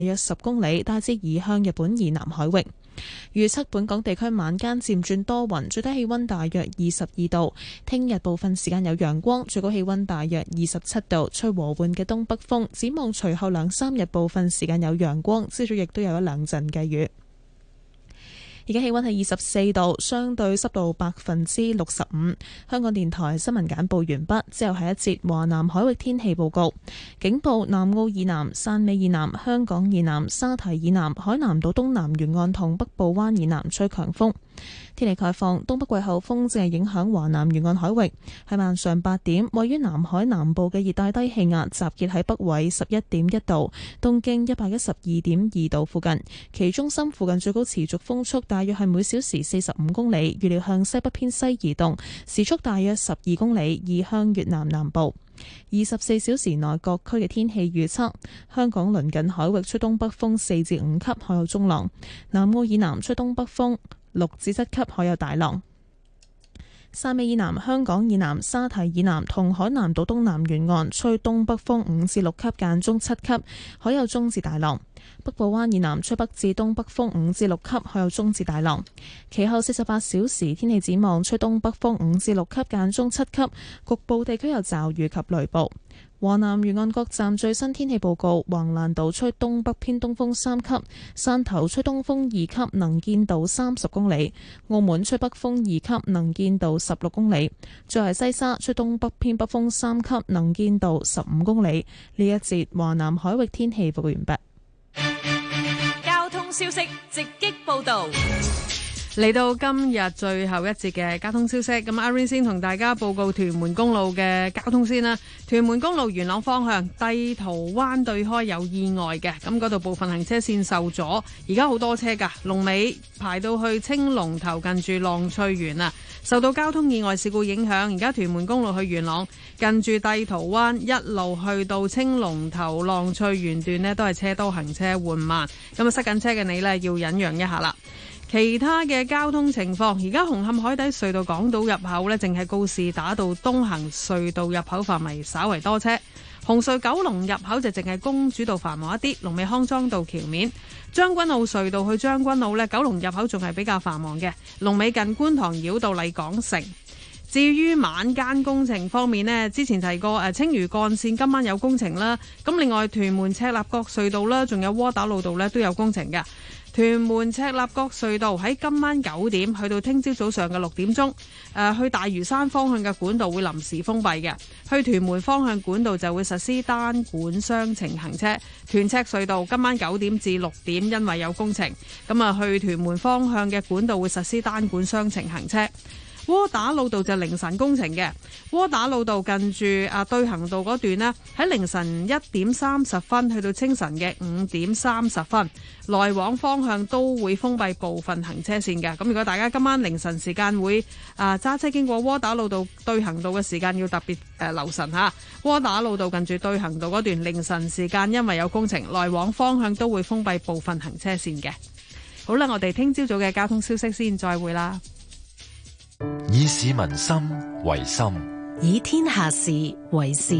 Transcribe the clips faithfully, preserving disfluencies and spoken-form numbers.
約十公里，大致移向日本以南海域。預測本港地區晚間漸轉多雲，最低氣溫大約二十二度。聽日部分時間有陽光，最高氣溫大約二十七度，吹和緩嘅東北風。展望隨後兩三日部分時間有陽光，朝早亦都有一兩陣嘅雨。而家氣溫係二十四度，相對濕度百分之六十五。香港電台新聞簡報完畢，之後係一節華南海域天氣報告。警報：南澳以南、汕尾以南、香港以南、沙堤以南、海南島東南沿岸同北部灣以南吹強風。天氣概況：東北季候風正係影響華南沿岸海域。喺晚上八點，位於南海南部嘅熱帶低氣壓集結喺北緯十一點一度、東經一百一十二點二度附近，其中心附近最高持續風速大約係每小時四十五公里，預料向西北偏西移動，時速大約十二公里，移向越南南部。二十四小時內各區嘅天氣預測：香港鄰近海域吹東北風四至五級，海有中浪；南澳以南吹東北風六至七級，海有大浪。汕尾以南、香港以南、沙堤以南同海南島東南沿岸吹東北風五至六級，間中七級，海有中至大浪。北部灣以南吹北至東北風五至六級，海有中至大浪。其後四十八小時天氣展望：吹東北風五至六級，間中七級，局部地區有驟雨及雷暴。華南沿岸各站最新天氣報告：橫瀾島吹東北偏東風三級，汕頭吹東風二級，能見度三十公里；澳門吹北風二級，能見度十六公里。最後係西沙吹東北偏北風三級，能見度十五公里。呢一節華南海域天氣報告完畢。 交通消息直擊報道。 嚟到今日最後一節嘅交通消息，咁阿 Rain 先同大家報告屯門公路嘅交通先啦。屯門公路元朗方向帝圖灣對開有意外嘅，咁嗰度部分行車線受阻，而家好多車噶，龍尾排到去青龍頭近住浪翠園啊。受到交通意外事故影響，而家屯門公路去元朗近住帝圖灣一路去到青龍頭浪翠園段呢，都係車多行車緩慢，咁啊塞緊車嘅你呢，要忍讓一下啦。其他嘅交通情況，而家紅磡海底隧道港島入口呢，淨係告士打道東行隧道入口範圍稍為多車。紅隧九龍入口就淨係公主道繁忙一啲，龍尾康莊道橋面。將軍澳隧道去將軍澳呢，九龍入口仲係比較繁忙嘅，龍尾近觀塘繞道麗港城。至於晚間工程方面呢，之前提過誒青嶼幹線今晚有工程啦，咁另外屯門赤鱲角隧道啦，仲有窩打老道呢都有工程嘅。屯門赤鱲角隧道喺今晚九點去到聽朝早上嘅六點鐘，誒去大嶼山方向嘅管道會臨時封閉嘅，去屯門方向管道就會實施單管雙程行車。屯赤隧道今晚九點至六點因為有工程，咁啊去屯門方向嘅管道會實施單管雙程行車。窩打老道就凌晨工程嘅，窩打老道近住啊對行道嗰段呢，喺凌晨一點三十分去到清晨嘅五點三十分，來往方向都會封閉部分行車線嘅。咁如果大家今晚凌晨時間會啊揸車經過窩打老道對行道嘅時間，要特別誒、呃、留神吓。窩打老道近住對行道嗰段凌晨時間因為有工程，來往方向都會封閉部分行車線嘅。好啦，我哋聽朝早嘅交通消息先，再會啦。 以市民心為心， 以天下事為事。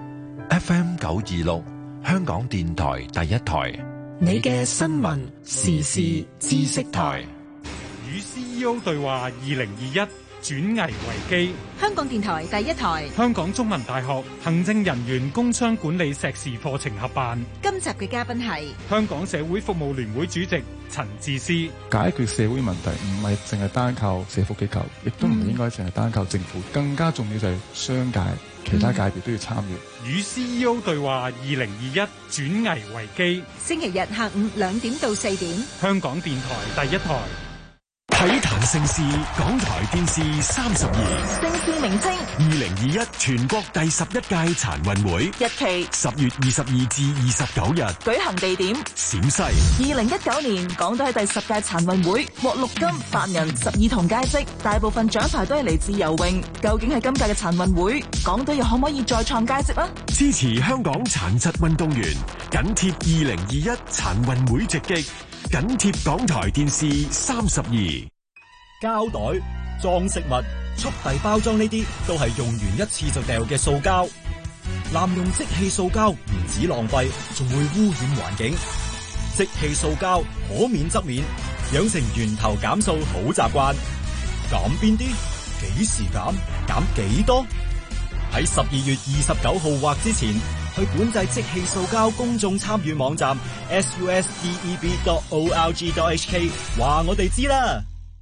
F M 九二六，香港電台第一台， 你嘅新聞時事知識台。 與 C E O 對話二零二一轉危為機。 香港電台第一台， 香港中文大學行政人員工商管理碩士課程合辦。 今集嘅嘉賓係香港社會服務聯會主席陳智思。 解決社會問題唔係淨係單靠社福機構，亦都唔應該淨係單靠政府，更加重要就係商界、其他界別都要參與。 與 C E O 對話二零二一轉危為機。 星期日下午兩點到四點， 香港電台第一台。 體壇盛事，港台電視三十二。 盛事名稱： 二零二一全國第十一屆殘運會。 日期： 十月二十二至二十九日。 舉行地點： 陝西。 二零一九年，港隊喺第十屆殘運會獲六金八銀十二銅佳績，大部分獎牌都係嚟自游泳。究竟係今屆嘅殘運會，港隊又可唔可以再創佳績啊？ 支持香港殘疾運動員，緊貼二零二一殘運會直擊，緊貼港台電視三十二。 膠袋、裝飾物、速遞包裝呢啲都係用完一次就掉嘅塑膠。濫用即棄塑膠唔止浪費，仲會污染環境。 即棄塑膠可免則免，養成源頭減塑好習慣。減邊啲？幾時減？減幾多？喺十二月二十九號或之前，去管制即棄塑膠公眾參與網站 s u s d e b dot org dot h k 話我哋知啦。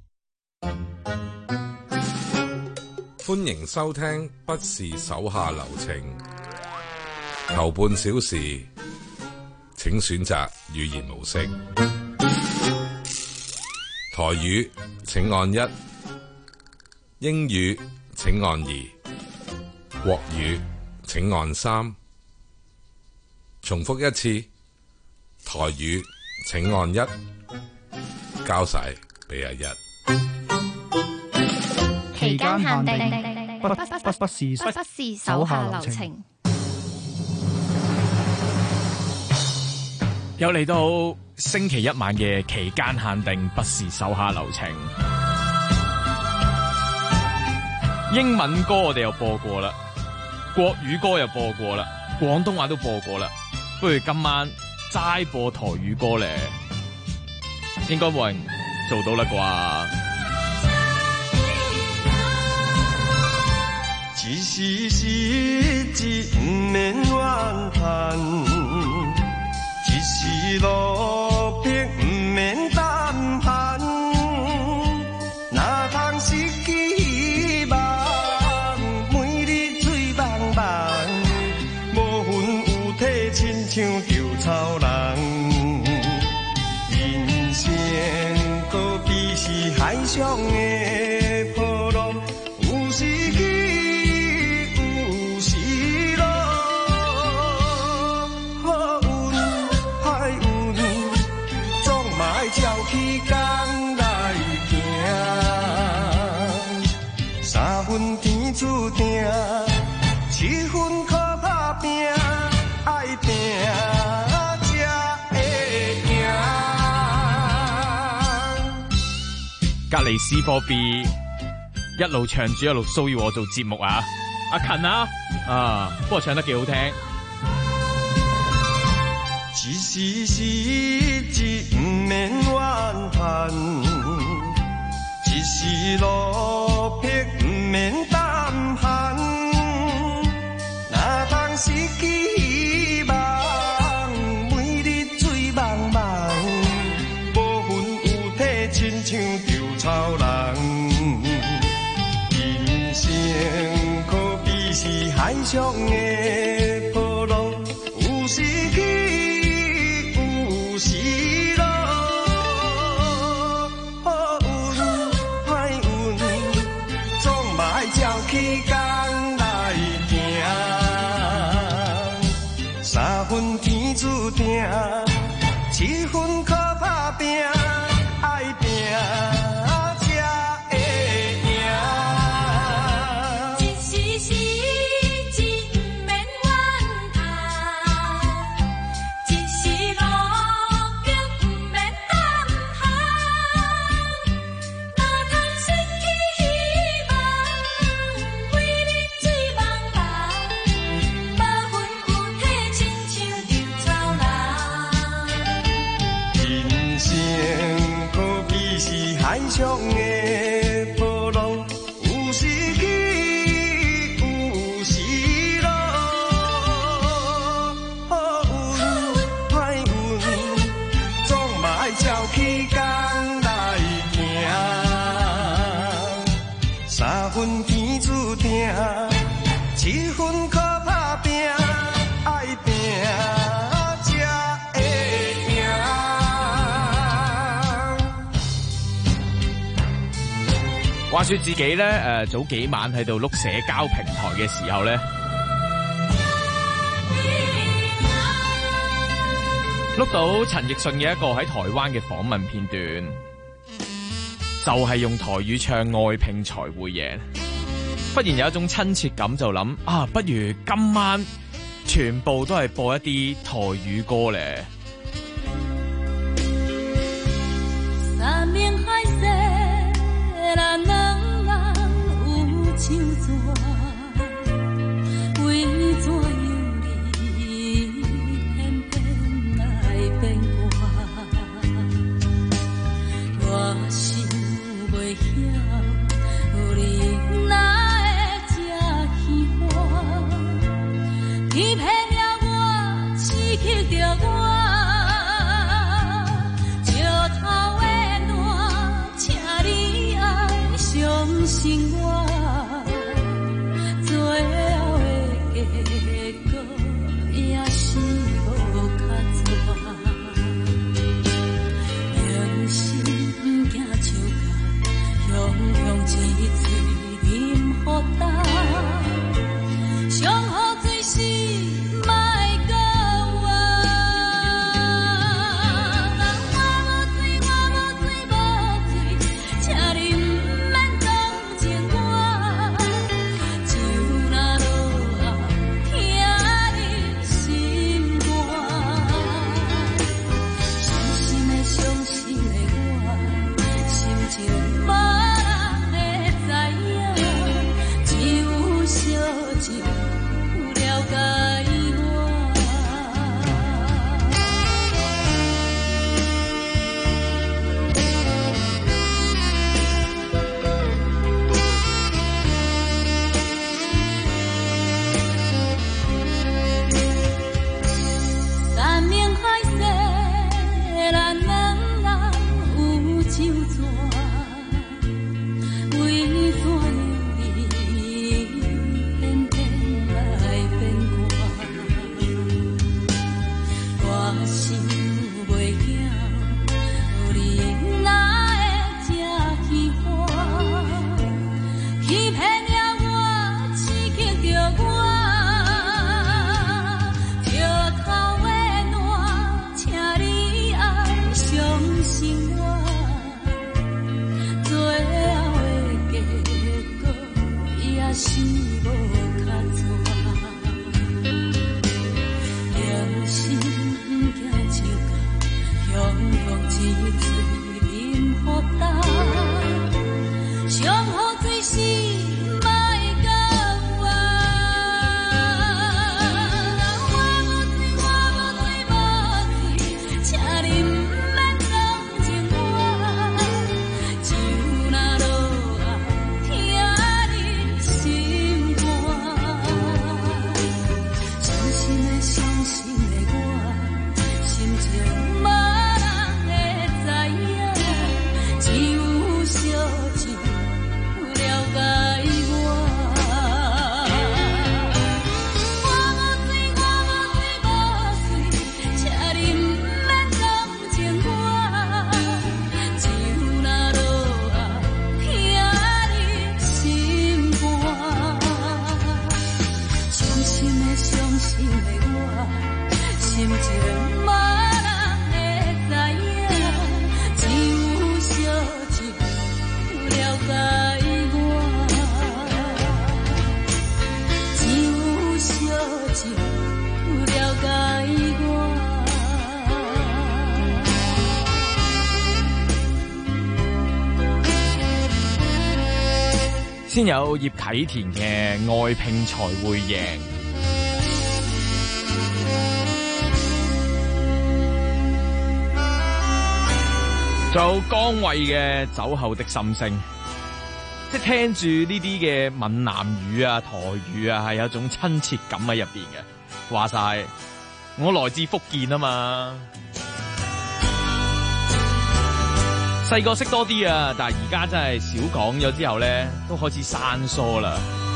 歡迎收聽不是手下留情，頭半小時請選擇語言模式。台語請按一，英語請按二，國語請按三。重複一次，台語請按一，交晒俾阿一。 期間限定，不不不不是不是手下留情。 又嚟到星期一晚嘅期間限定，不是手下留情。英文歌我哋又播過啦，國語歌又播過啦，廣東話都播過啦。不如今晚齋播台語歌咧，應該冇人做到啦啩？ 一時失志不免怨嘆，一時落魄不免膽寒，哪通失去希望，每日醉茫茫，無魂有體，親像稻草人。人生可比是海上的波浪，有時起。照起工來行，三分天注定，七分靠打拼，愛拼才會贏。 隔離 C 四 B 一路唱住一路騷擾我做節目啊！阿勤啊，啊，不過唱得幾好聽。 一時失志不免怨嘆，一時落魄不免膽寒，哪通失去希望，每日醉茫茫，無魂有體，親像稻草人。人生可比是海上的波浪，有時起。是咯，好運歹運，總嘛愛照起工來行。三分天注定，七分靠打拼，愛拼才會贏。一時失志不免怨嘆，一時落。海上的波浪，有時起，有時落，好運歹運，總嘛愛照起工來行。三分天注定，七分靠打拼，愛拼。 話說自己咧，誒、呃，早幾晚喺度碌社交平台嘅時候咧，碌到陳奕迅嘅一個喺台灣嘅訪問片段，就係、是、用台語唱愛拼才會贏，忽然有一種親切感，就諗啊，不如今晚全部都係播一啲台語歌咧。 三面海誓，人人有手紙，為怎樣你偏偏來變卦？ 先有葉啟田嘅愛拼才會贏，仲有江蕙嘅酒後的心聲。即係聽住呢啲嘅閩南語啊、台語啊，係有一種親切感喺入邊嘅。話晒我來自福建啊嘛，細個識多啲啊，但係而家真係少講咗之後咧，都開始生疏啦。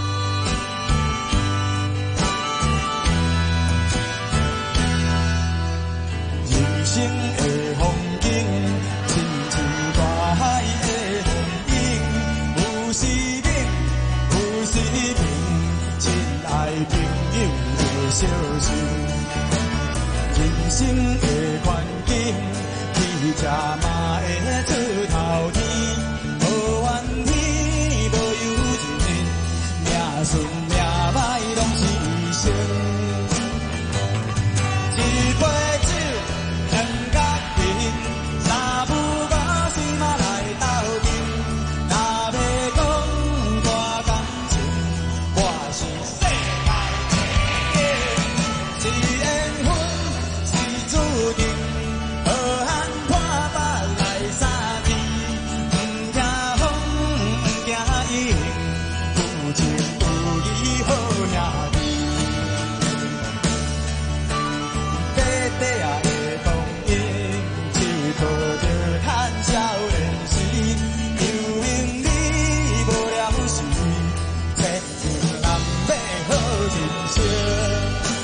人生的風景，親像大海的風景，有時冷，有時平，親愛朋友要小心。人生的環境，去吃嘛會出頭天，無怨天，無有情，命順命歹攏是生。一杯酒，兩角銀，三不五時嘛來鬥陣。若要講大感情，我是世界第一。是緣分，是注定，好漢破腹來相見。唔驚風，唔驚雨，有情有義好兄弟。短短啊的童年，只抱着貪少年時，有名利無了時，千金難買好人生。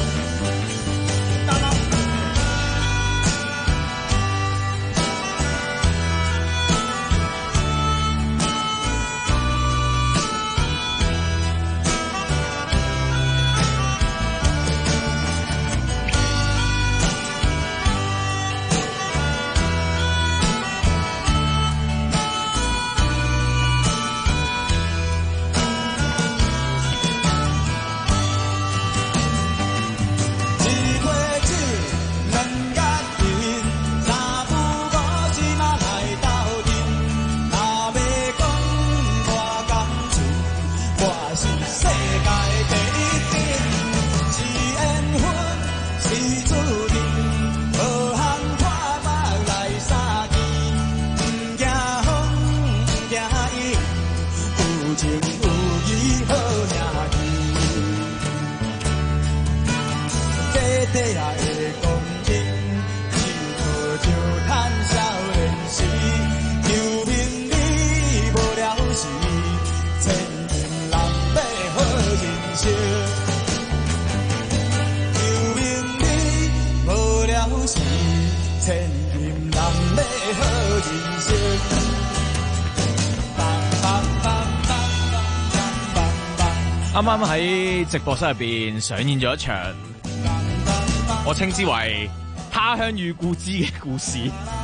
啱啱喺直播室入邊上演咗一場，我稱之為他鄉遇故知嘅故事。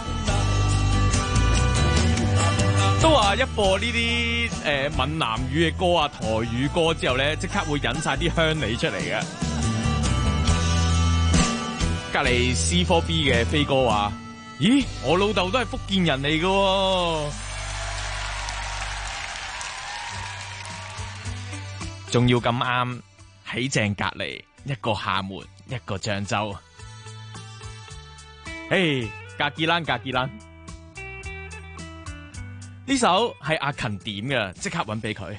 都話一播呢啲誒閩南語嘅歌啊、台語歌之後咧，即刻會引晒啲鄉里出嚟嘅。隔籬 C 四 B 嘅飛哥話：咦，我老豆都係福建人嚟嘅喎。仲要咁啱喺正隔籬，一個廈門，一個漳州。誒，格傑蘭，格傑蘭，呢首係阿勤點嘅，即刻搵俾佢。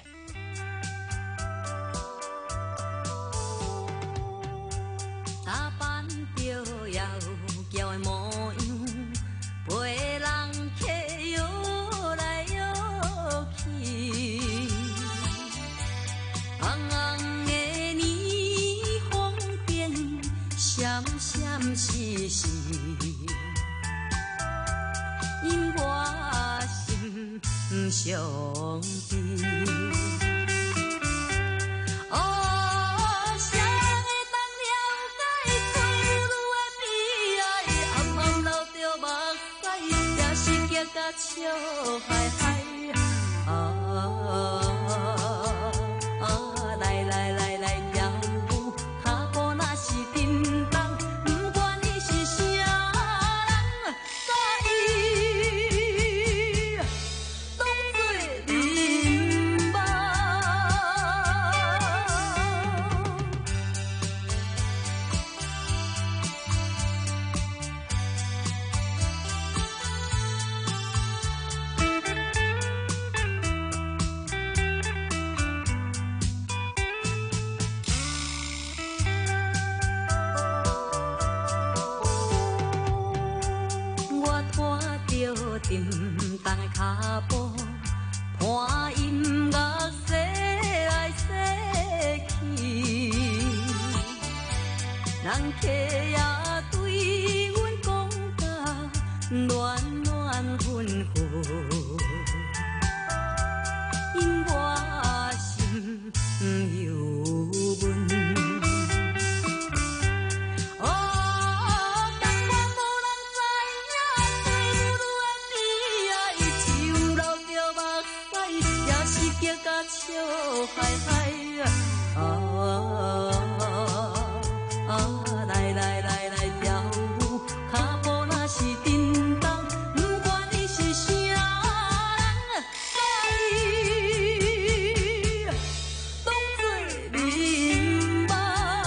因我心不相知，哦，谁会当了解退路的悲哀？暗暗流着目屎，也是结甲笑嗨嗨。啊啊，来来来来跳舞，脚步若是震动。 着沉重的脚步，伴音乐洗来洗去，人客也对阮讲甲暖暖婚婚，因我心有问。笑嗨嗨啊啊！来来来来跳舞，脚步若是震动，不管你是啥人，当作眠梦。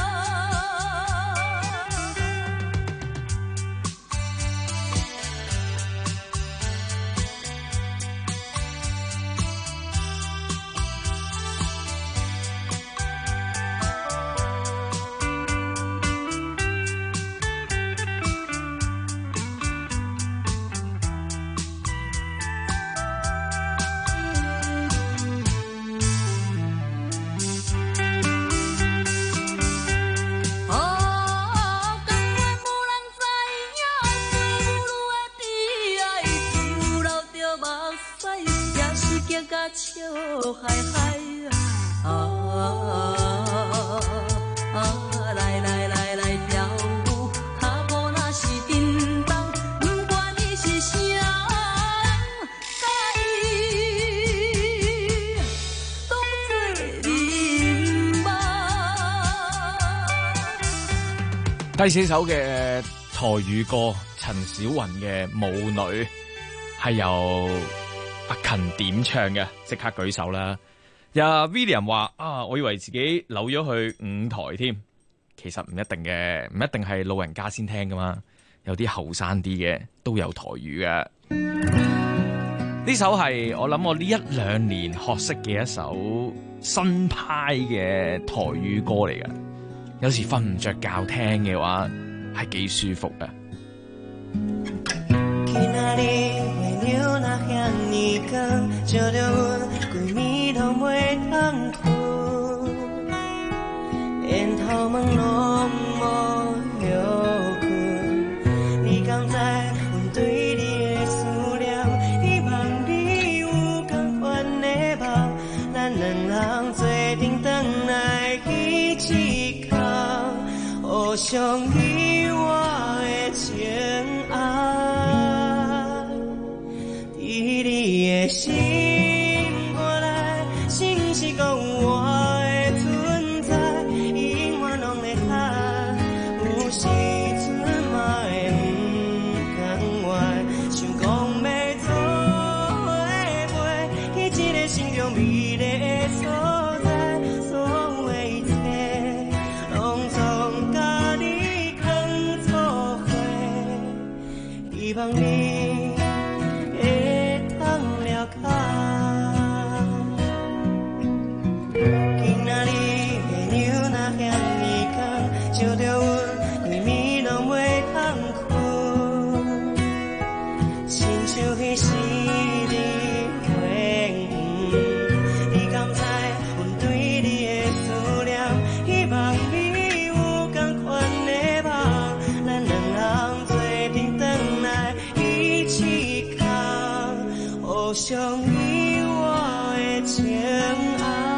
笑嗨嗨啊啊！来来来来跳舞，脚步若是震动，不管你是啥人，当作眠梦。 第四首嘅台語歌，陳小雲嘅《舞女》，係由阿勤點唱嘅，即刻舉手啦！有 William 話啊，我以為自己扭咗去五台添，其實唔一定嘅，唔一定係老人家先聽噶嘛，有啲後生啲嘅都有台語嘅。呢首係我諗我呢一兩年學識嘅一首新派嘅台語歌嚟嘅，有時瞓唔着覺聽嘅話係幾舒服嘅。 月若遐尼光，照着阮規暝攏袂通睏，煙頭門攏無歇困。你敢知阮對你的思念，希望你有同款的夢，咱兩人做陣轉來一起扛，互相依我的情愛。你的心過來，心是講我的存在，永遠攏會看，有時陣嘛會唔甘願，想講要做伙陪，去一個心中美麗的所在，所有的一切，攏總甲你藏做伙，希望你。今仔日的月若遐尼光，照着阮規暝攏袂通睏，親像彼時的花園。你敢知阮對你的思念，希望你有同款的夢，咱兩人做陣轉來一起扛，互相依我的情愛。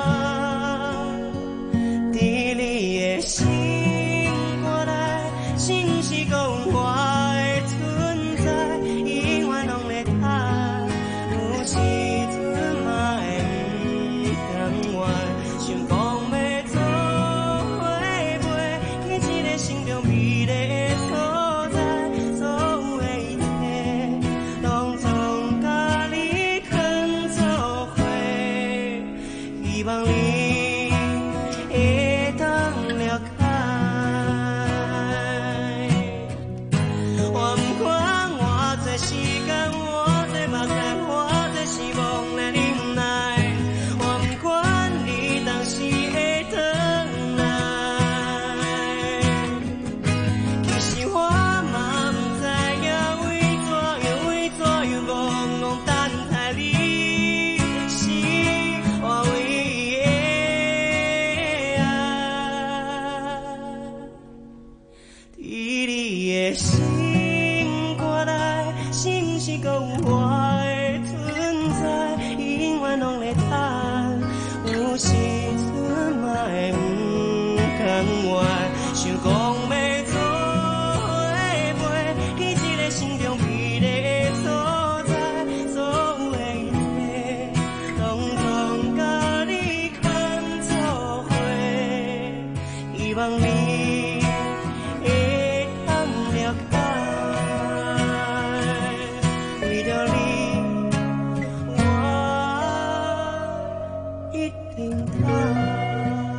心過來，心是講我的存在，永遠攏會看，有時陣嘛會唔甘願，想講要做伙陪，去一個心中美麗的所在，所有的一切，攏總甲你藏做伙，希望你。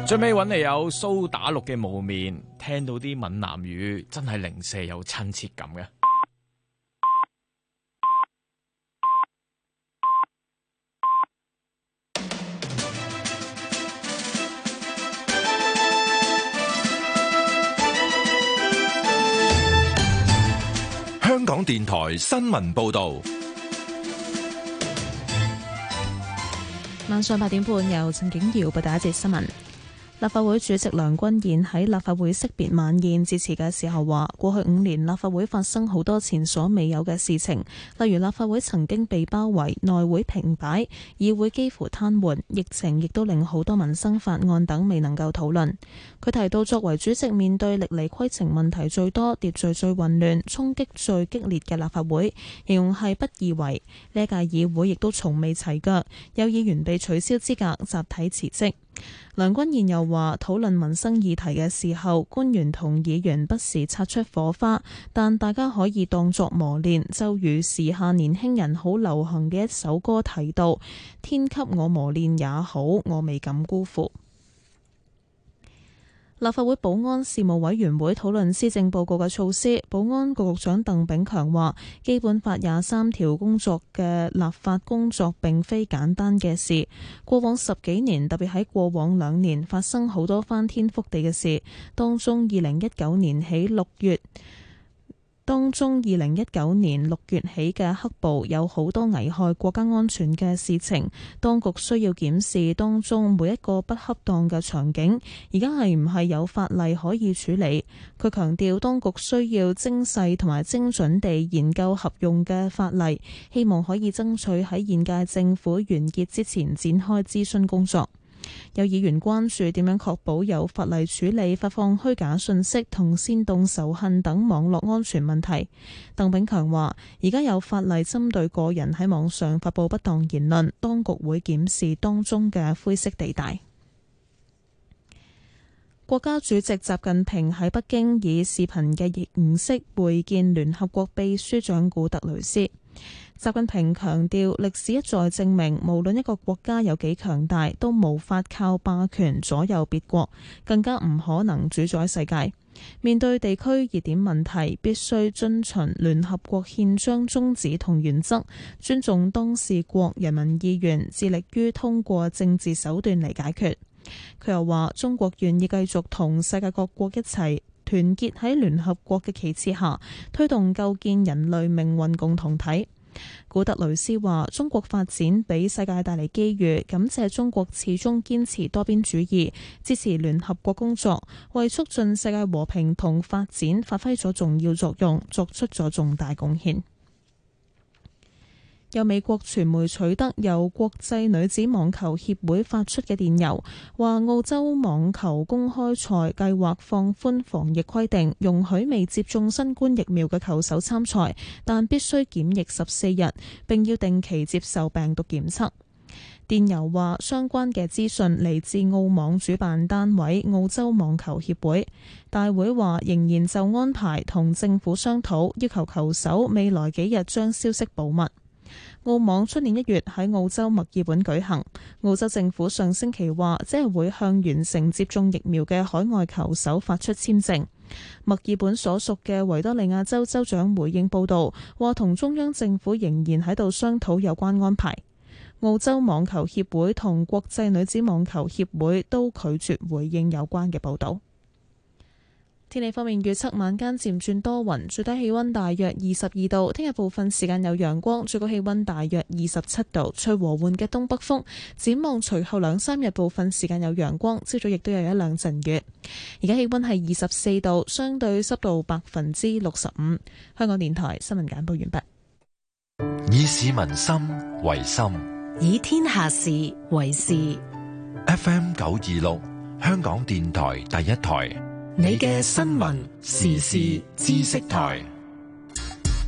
最尾揾嚟有蘇打綠嘅無眠，聽到啲閩南語真係零舍有親切感嘅。 香港電台新聞報道。 晚上八點半，由陳景瑤報道一節新聞。立法會主席梁君彥喺立法會惜別晚宴致辭嘅時候話，過去五年立法會發生好多前所未有嘅事情，例如立法會曾經被包圍、內會停擺、議會幾乎癱瘓，疫情亦都令好多民生法案等未能夠討論。佢提到，作為主席面對歷嚟規程問題最多、秩序最混亂、衝擊最激烈嘅立法會，形容係不易為。呢一屆議會亦都從未齊腳，有議員被取消資格、集體辭職。梁君彥又話，討論民生議題嘅時候，官員同議員不時擦出火花，但大家可以當作磨練，就如時下年輕人好流行嘅一首歌提到，天給我磨練也好，我未敢辜負。立法會保安事務委員會討論施政報告嘅措施，保安局局長鄧炳強話，基本法廿三條工作嘅立法工作並非簡單嘅事，過往十幾年，特別喺過往兩年發生好多翻天覆地嘅事，當中二零一九年起六月當中二零一九年六月起嘅黑暴有好多危害國家安全嘅事情，當局需要檢視當中每一個不恰當嘅場景，而家係唔係有法例可以處理？佢強調，當局需要精細同埋精準地研究合用嘅法例，希望可以爭取喺現屆政府完結之前展開諮詢工作。有議員關注點樣確保有法例處理發放虛假信息同煽動仇恨等網絡安全問題。鄧炳強話，而家有法例針對個人喺網上發布不當言論，當局會檢視當中嘅灰色地帶。國家主席習近平喺北京以視頻嘅形式會見聯合國秘書長古特雷斯。習近平強調，歷史一再證明，無論一個國家有幾強大，都無法靠霸權左右別國，更加唔可能主宰世界。面對地區熱點問題，必須遵循聯合國憲章宗旨同原則，尊重當事國人民意願，致力於通過政治手段嚟解決。佢又話，中國願意繼續同世界各國一齊團結喺聯合國嘅旗幟下，推動構建人類命運共同體。古特雷斯話，中國發展俾世界帶嚟機遇，感謝中國始終堅持多邊主義，支持聯合國工作，為促進世界和平同發展發揮咗重要作用，作出咗重大貢獻。有美國傳媒取得由國際女子網球協會發出嘅電郵，話澳洲網球公開賽計劃放寬防疫規定，容許未接種新冠疫苗嘅球手參賽，但必須檢疫十四日，並要定期接受病毒檢測。電郵話，相關嘅資訊嚟自澳網主辦單位澳洲網球協會。大會話仍然就安排同政府商討，要求球手未來幾日將消息保密。澳網出年一月喺澳洲墨爾本舉行，澳洲政府上星期話，即係會向完成接種疫苗嘅海外球手發出簽證。墨爾本所屬嘅維多利亞州州長回應報道，話同中央政府仍然喺度商討有關安排。澳洲網球協會同國際女子網球協會都拒絕回應有關嘅報道。天氣方面預測，晚間漸轉多雲，最低氣溫大約二十二度。聽日部分時間有陽光，最高氣溫大約二十七度，吹和緩嘅東北風。展望隨後兩三日部分時間有陽光，朝早亦都有一兩陣雨。而家氣溫係二十四度，相對濕度百分之六十五。香港電台新聞簡報完畢。 以市民心為心， 以天下事為事。 F M 九二六，香港電台第一台。 你嘅新聞時事知識台。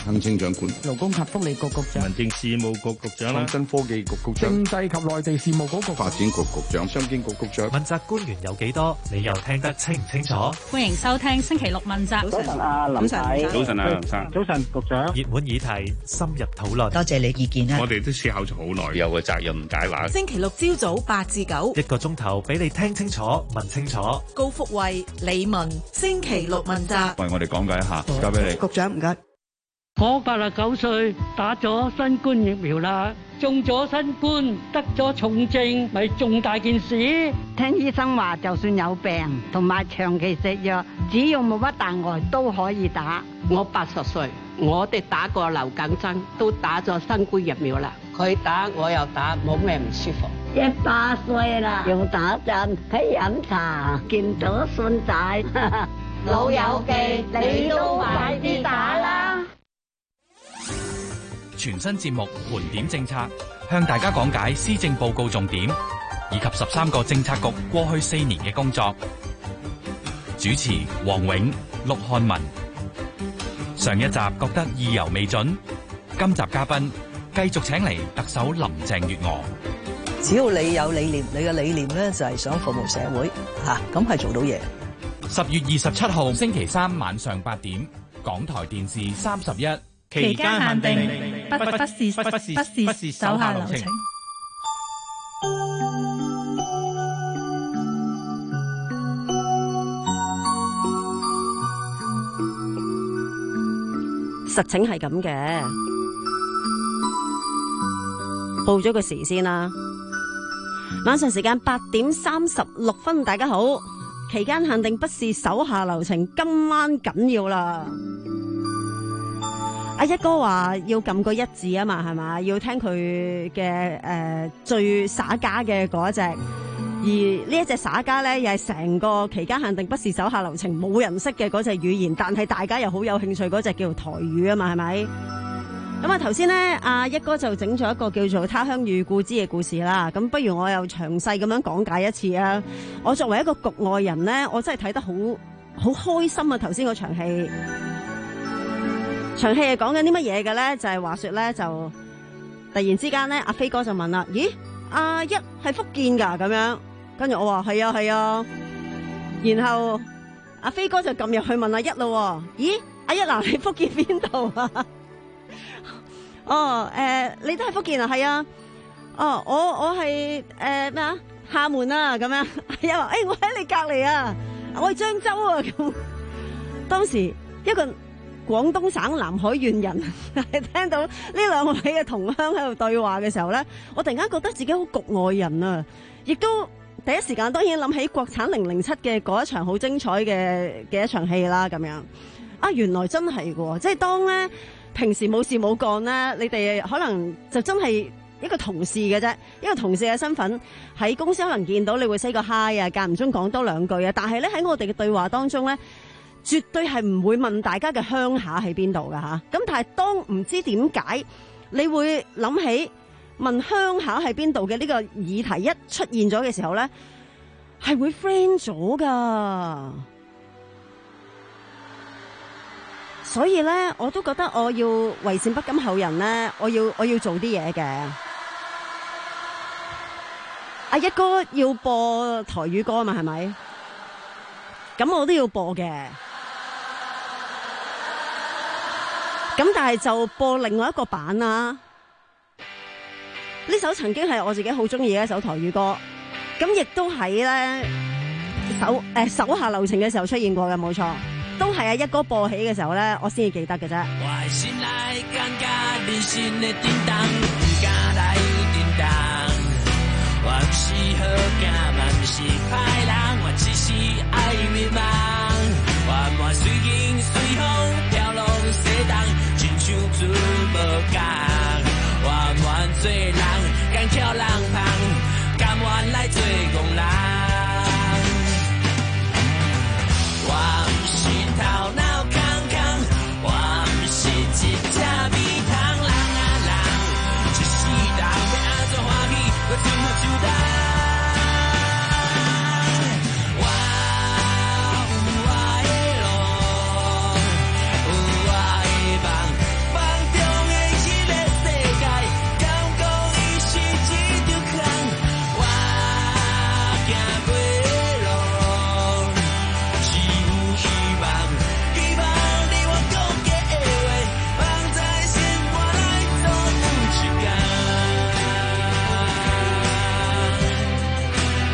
行政長官、 勞工及福利局局長、 民政事務局局長、 創新科技局局長、 政制及內地事務局局發展局局長、商經局局長。 問責官員有幾多？你又聽得清唔清楚？ 歡迎收聽星期六問責。 早晨啊，林太。 早晨啊，林生。 早晨，局長。 熱門議題，深入討論。 多謝你意見啊！ 我哋都思考咗好耐，有個責任解話。 星期六朝早八至九， 一個鐘頭俾你聽清楚、問清楚。 高福慧、李文，星期六問責。 為我哋講解一下，交俾你。 局長唔該。 我八十九歲，打咗新冠疫苗啦，中咗新冠，得咗重症，咪重大件事。 聽醫生話，就算有病同埋長期食藥，只要冇乜大礙都可以打。 我八十歲，我哋打過流感針，都打咗新冠疫苗啦。佢打我又打，冇咩唔舒服。 一百歲啦，又打針，喺飲茶，見到孫仔， 老友記，你都快啲打啦！ 全新節目盤點政策，向大家講解施政報告重點，以及十三個政策局過去四年嘅工作。主持黃永、陸漢文。上一集覺得意猶未盡，今集嘉賓繼續請嚟特首林鄭月娥。 只要你有理念，你嘅理念咧就係想服務社會，吓咁係做到嘢。 十月二十七號星期三晚上八點，港台電視三十一。 期間限定，不不不是不不是不是手下留情。 實情係咁嘅，報咗個時先啦。晚上時間八點三十六分，大家好。期間限定，不是手下留情，今晚緊要啦。阿一哥話要撳個一字啊嘛，係嘛？要聽佢嘅誒最耍家嘅嗰一隻，而呢一隻耍家咧，又係成個期間限定不是手下留情冇人識嘅嗰隻語言，但係大家又好有興趣嗰隻叫做台語啊嘛，係咪？咁啊頭先咧，阿一哥就整咗一個叫做《他鄉遇故知》嘅故事啦。咁不如我又詳細咁樣講解一次啊！我作為一個局外人咧，我真係睇得好好開心啊！頭先嗰場戲。場戲係講緊啲乜嘢嘅咧？就係、是、話說咧，就突然之間咧，阿飛哥就問啦：咦，阿一係福建噶？咁樣，跟住我話係啊係啊。然後阿飛哥就撳入去問阿一咯：咦，阿一嗱，你福建邊度啊？哦，誒、呃，你都係福建啊？係啊。哦，我我係誒咩啊？廈門啊，咁樣。阿一話：誒，我喺你隔籬啊，我係漳州啊。咁當時一個廣東省南海縣人係聽到呢兩位嘅同鄉喺度對話嘅時候咧，我突然間覺得自己好局外人啊！亦都第一時間當然諗起國產零零七嘅嗰一場好精彩嘅嘅一場戲啦，咁樣啊，原來真係喎！即係當咧平時冇事冇幹咧，你哋可能就真係一個同事嘅啫，一個同事嘅身份喺公司可能見到你會 say 個 hi 啊，間唔中講多兩句啊，但係咧喺我哋嘅對話當中咧，絕對係唔會問大家嘅鄉下喺邊度噶吓，咁但係當唔知點解你會諗起問鄉下喺邊度嘅呢個議題一出現咗嘅時候咧，係會 friend 咗噶。所以咧，我都覺得我要為善不甘後人咧，我要我要做啲嘢嘅。阿一哥要播台語歌嘛，係咪？咁我都要播嘅。咁但係就播另外一個版啦。呢首曾經係我自己好中意嘅一首台語歌，咁亦都喺咧手誒手下留情嘅時候出現過嘅，冇錯，都係阿一哥播起嘅時候咧，我先至記得嘅啫。像船無港，彎彎做人，敢翹人旁，甘願來做戇人。我毋是頭腦空空，我毋是一隻米蟲，人啊人，一世人要安怎歡喜，我怎麼就當？我有我的路，有我的夢。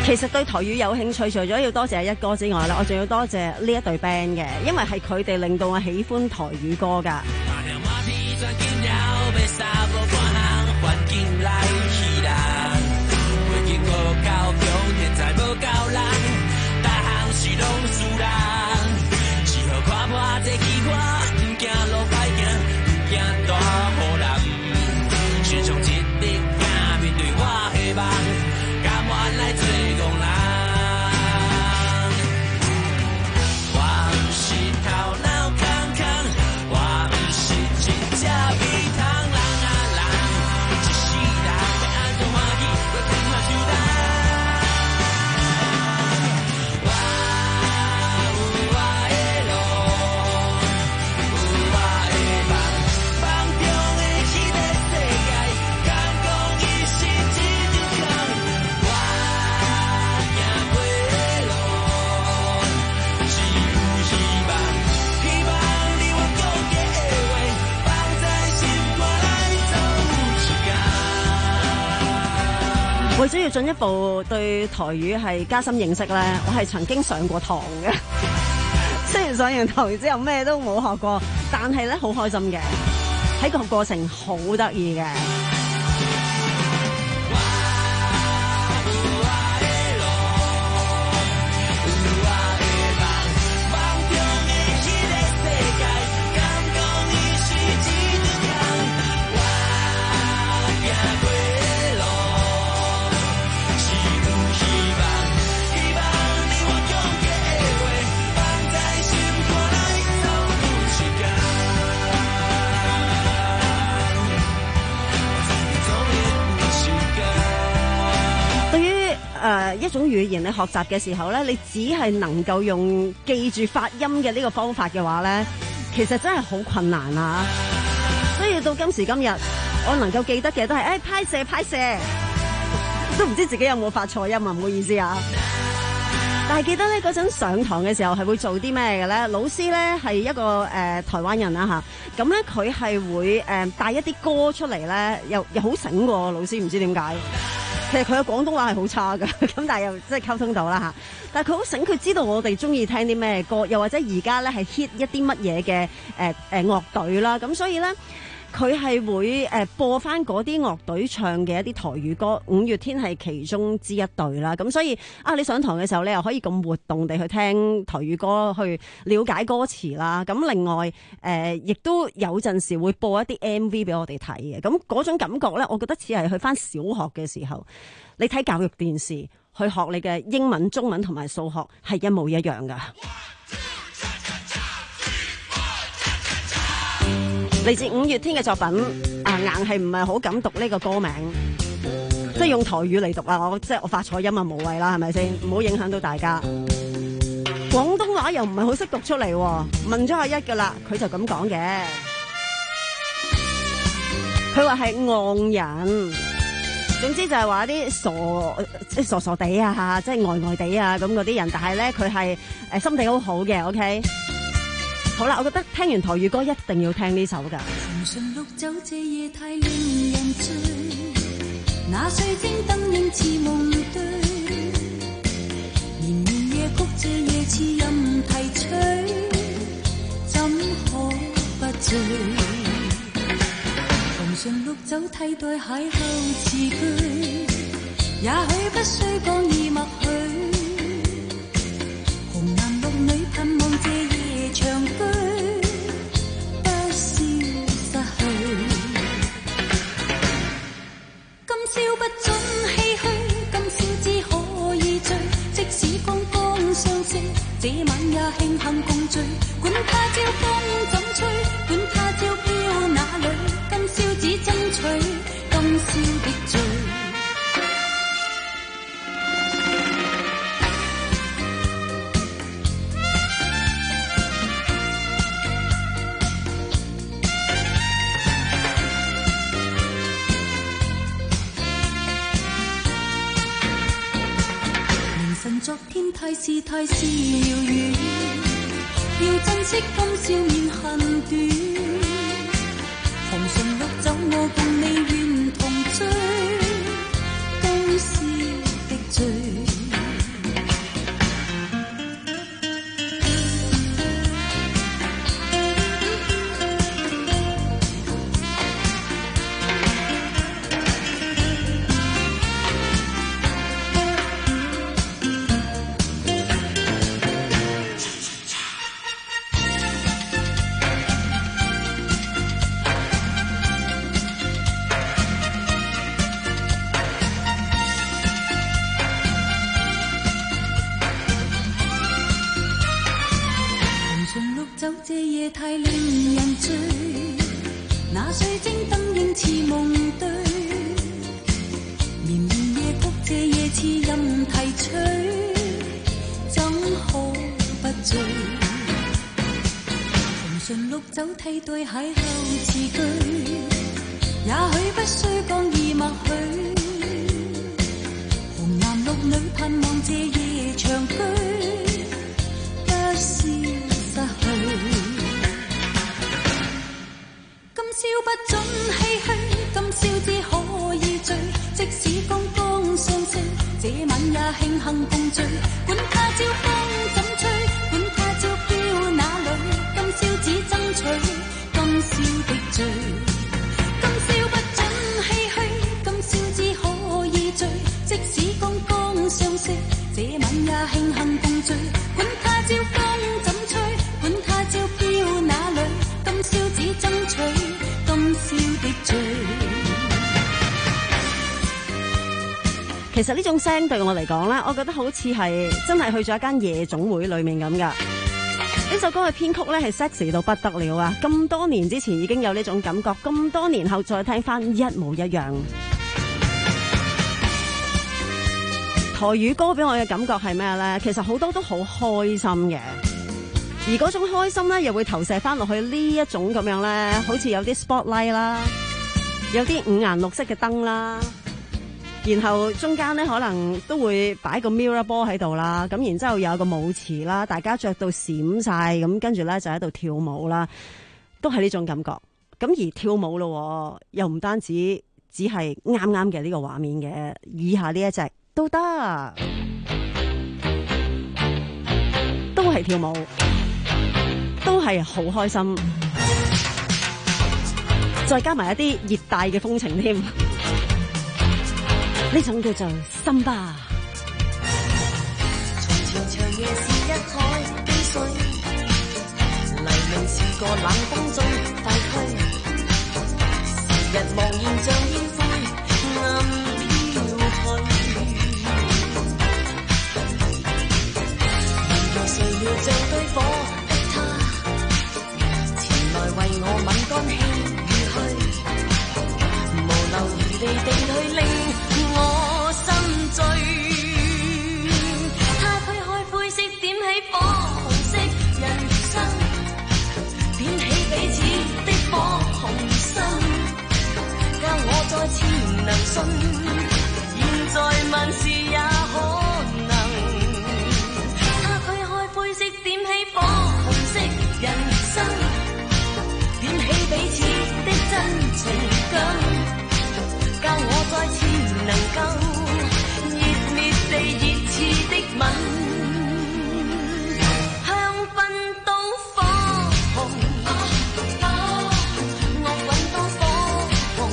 其實對台語有興趣，除咗要多謝一哥之外咧，我仲要多謝呢一隊 band 嘅，因為係佢哋令到我喜歡台語歌㗎。為咗要進一步對台語係加深認識咧，我係曾經上過堂嘅。雖然上完堂之後咩都冇學過，但係咧好開心嘅，喺個過程好得意嘅。誒、呃、一種語言你學習嘅時候咧，你只係能夠用記住發音嘅呢個方法嘅話咧，其實真係好困難啊！所以到今時今日，我能夠記得嘅都係誒拍謝拍謝，都唔知自己有冇發錯音啊！唔好意思啊！但係記得咧嗰陣上堂嘅時候係會做啲咩嘅咧？老師咧係一個誒、呃、台灣人啦嚇，咁咧佢係會誒、呃、帶一啲歌出嚟咧，又又好醒喎！老師唔知點解。其實佢嘅廣東話係好差㗎，咁但係又即係溝通到啦嚇。但係佢好醒，佢知道我哋中意聽啲咩歌，又或者而家咧係 hit 一啲乜嘢嘅誒誒樂隊啦。咁所以咧，佢係會誒播翻嗰啲樂隊唱嘅一啲台語歌。五月天係其中之一隊啦。咁所以啊，你上堂嘅時候，你又可以咁活動地去聽台語歌，去了解歌詞啦。咁另外誒，亦、呃、都有陣時會播一啲 M V 俾我哋睇嘅。咁嗰種感覺咧，我覺得似係去翻小學嘅時候，你睇教育電視去學你嘅英文、中文同埋數學係一模一樣噶。嚟自五月天嘅作品啊，硬係唔係好敢讀呢個歌名，即係用台語嚟讀啊！我即係我發錯音啊，無謂啦，係咪先？唔好影響到大家。廣東話又唔係好識讀出嚟，問咗阿一噶啦，佢就咁講嘅。佢話係戇人，總之就係話啲傻即係傻傻地啊，即係呆呆地啊咁嗰啲人，但係咧佢係誒心地好好嘅。OK。好啦，我覺得聽完台語歌一定要聽呢首噶。 重信綠酒這夜太令人醉，那水晶燈映似夢對，綿綿夜曲這夜似任啼吹，怎可不醉？重信綠酒替代邂逅詞句，也許不需講已默許，紅男綠女盼望這夜長居，不消失去。今宵不准唏噓，今宵只可以醉，即使剛剛相識，這晚也慶幸共聚。管他朝風怎吹，管他朝飄哪裏，今宵只爭取今宵的醉。昨天太是太是遙遠，要珍惜今宵免恨短。紅唇綠酒我共你願同醉，今宵的醉。 仿似夢對，綿綿夜曲這夜似任提取，怎可不醉？紅唇綠酒替對邂逅詞句，也許不需講義默許。紅男綠女盼望這夜長居，不是失去。今宵不准唏噓，今宵只可以醉。即使剛剛相識，這晚也慶幸共聚。管他朝風怎吹，管他朝飄哪裏，今宵只爭取今宵的醉。今宵不准唏噓，今宵只可以醉。即使剛剛相識，這晚也慶幸共聚。管他朝風怎吹，管他朝飄哪裏，今宵只爭取今宵的醉。 其實呢種聲對我嚟講咧，我覺得好似係真係去咗一間夜總會裏面咁噶。呢首歌嘅編曲咧係 sexy 到不得了啊！咁多年之前已經有呢種感覺，咁多年後再聽翻一模一樣。台語歌俾我嘅感覺係咩咧？其實好多都好開心嘅，而嗰種開心咧又會投射翻落去呢一種咁樣咧，好似有啲 spotlight 啦，有啲五顏六色嘅燈啦。然後中間咧可能都會擺個 mirror 波喺度啦，咁然之後有個舞池啦，大家着到閃晒，咁跟住咧就喺度跳舞啦，都係呢種感覺。咁而跳舞咯，又唔單止只係啱啱嘅呢個畫面嘅，以下呢一隻都得，都係跳舞，都係好開心，再加埋一啲熱帶嘅風情添。呢種叫做森巴。 從前長夜是一海冰水，黎明是個冷風中快驅，時日茫然像煙灰暗飄去。原來誰料像對火的他，前來為我吻乾氣與虛，無留餘地地去令我心醉，他推開灰色，點起火紅色人生，點起彼此的火紅心，教我再次能信，現在萬事也可能。他推開灰色，點起火紅色人生，點起彼此的真情感，教我再次能夠熱烈地熱熾的吻，香檳都火紅，我滾都火紅，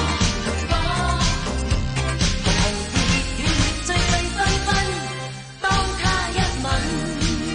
紅熱熱最最繽紛，當他一吻。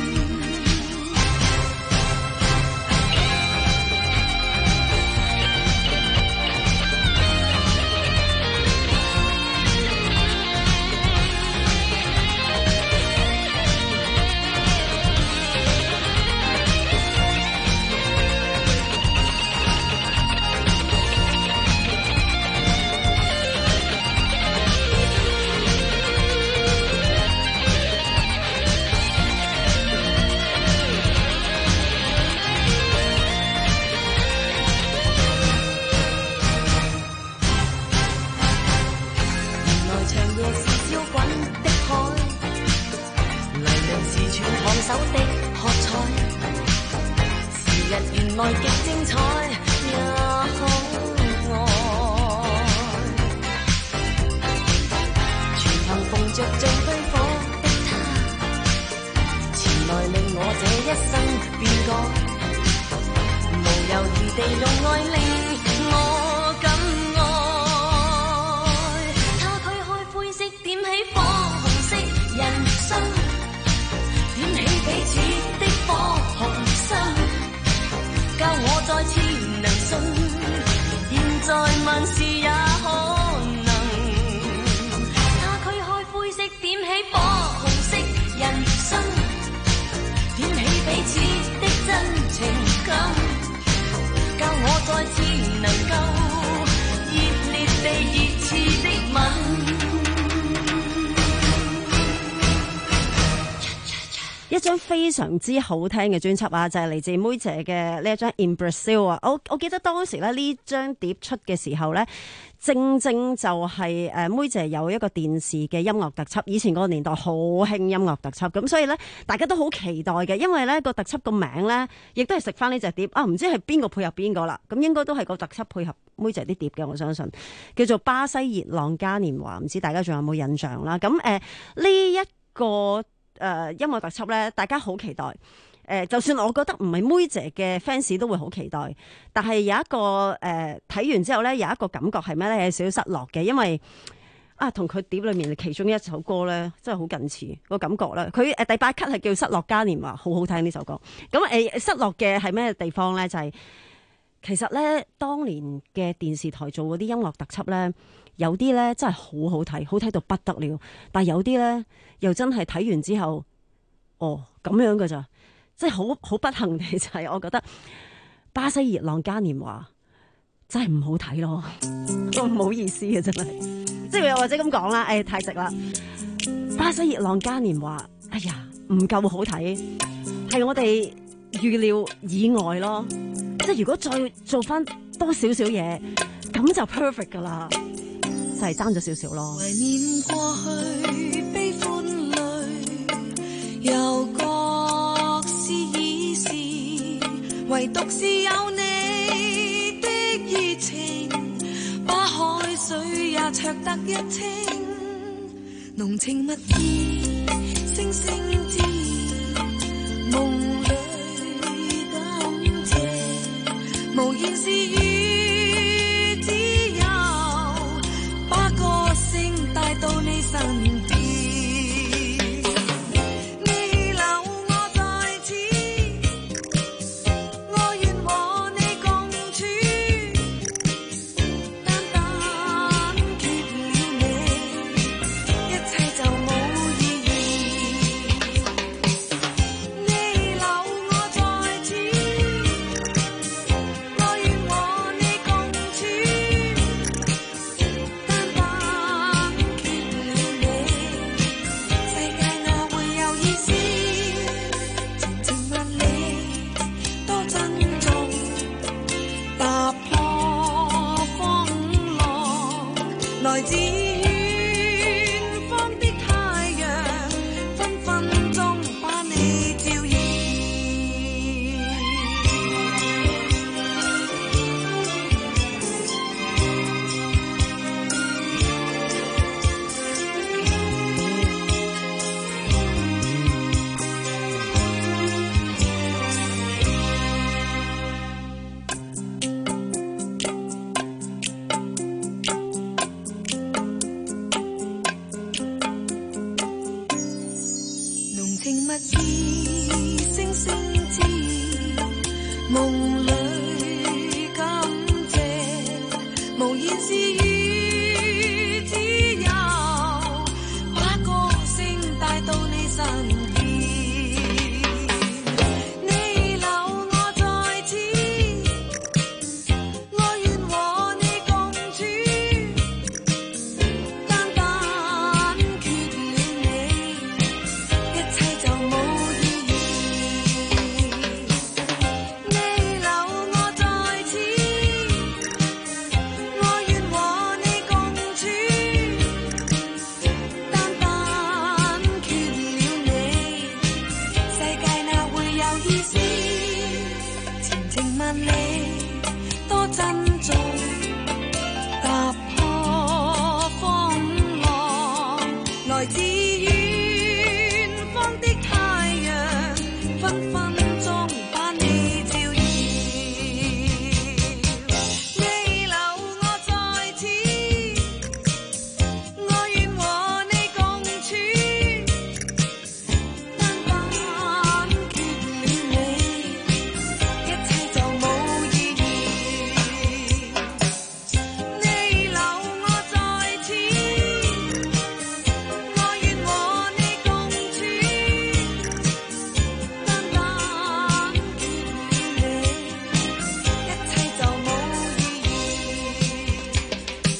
手的喝彩，時日原來極精彩，也可愛。全憑逢着像堆火的他，前來令我這一生變改，無猶豫地用愛令我敢愛。他推開灰色，點起火紅色人生，點起彼此的火紅心，教我再次能信，現在萬事也可能。他驅開灰色，點起火紅色人生，點起彼此的真情感，教我再次能夠張非常之好聽嘅專輯啊，就係、是、嚟自妹姐嘅呢一張 In Brazil 啊。我我記得當時咧呢張碟出嘅時候咧，正正就係誒妹姐有一個電視嘅音樂特輯，以前嗰個年代好興音樂特輯，咁所以咧大家都好期待嘅，因為咧個特輯個名咧亦都係食翻呢隻碟啊，唔知係邊個配合邊個啦，咁應該都係個特輯配合妹姐啲碟嘅，我相信叫做巴西熱浪嘉年華，唔知大家仲有冇印象啦？咁誒呢一個。誒、呃、音樂特輯咧，大家好期待。誒、呃，就算我覺得唔係妹姐嘅 fans 都會好期待。但係有一個誒睇、呃、完之後咧，有一個感覺係咩咧？有少少失落嘅，因為啊，同佢碟裏面其中一首歌咧，真係好近似個感覺咧。佢誒、呃、第八級係叫《失落嘉年華》，好好聽呢首歌。咁誒、呃、失落嘅係咩地方咧？就係、是、其實咧，當年嘅電視台做嗰啲音樂特輯咧。有啲咧真係好好睇，好睇到不得了。但係有啲咧又真係睇完之後，哦咁樣㗎咋，即係好好不幸地就係我覺得巴西熱浪嘉年華真係唔好睇咯，唔好意思嘅真係，即係或者咁講啦，誒、哎、太直啦。巴西熱浪嘉年華，哎呀唔夠好睇，係我哋預料以外咯。即係如果再做翻多少少嘢，咁就 perfect 噶啦。就係爭咗少少咯。 懷念過去悲歡淚，又各是已是，唯獨是有你的熱情，把海水也灼得一清，濃情蜜意，聲聲之夢裏感謝，無言是語。帶到你身邊，你留我在此，我願和你共處，單單缺了你，一切就冇意義。你留我在此，我願和你共處，單單來自遠方的太陽，分分鐘把你照耀。我願和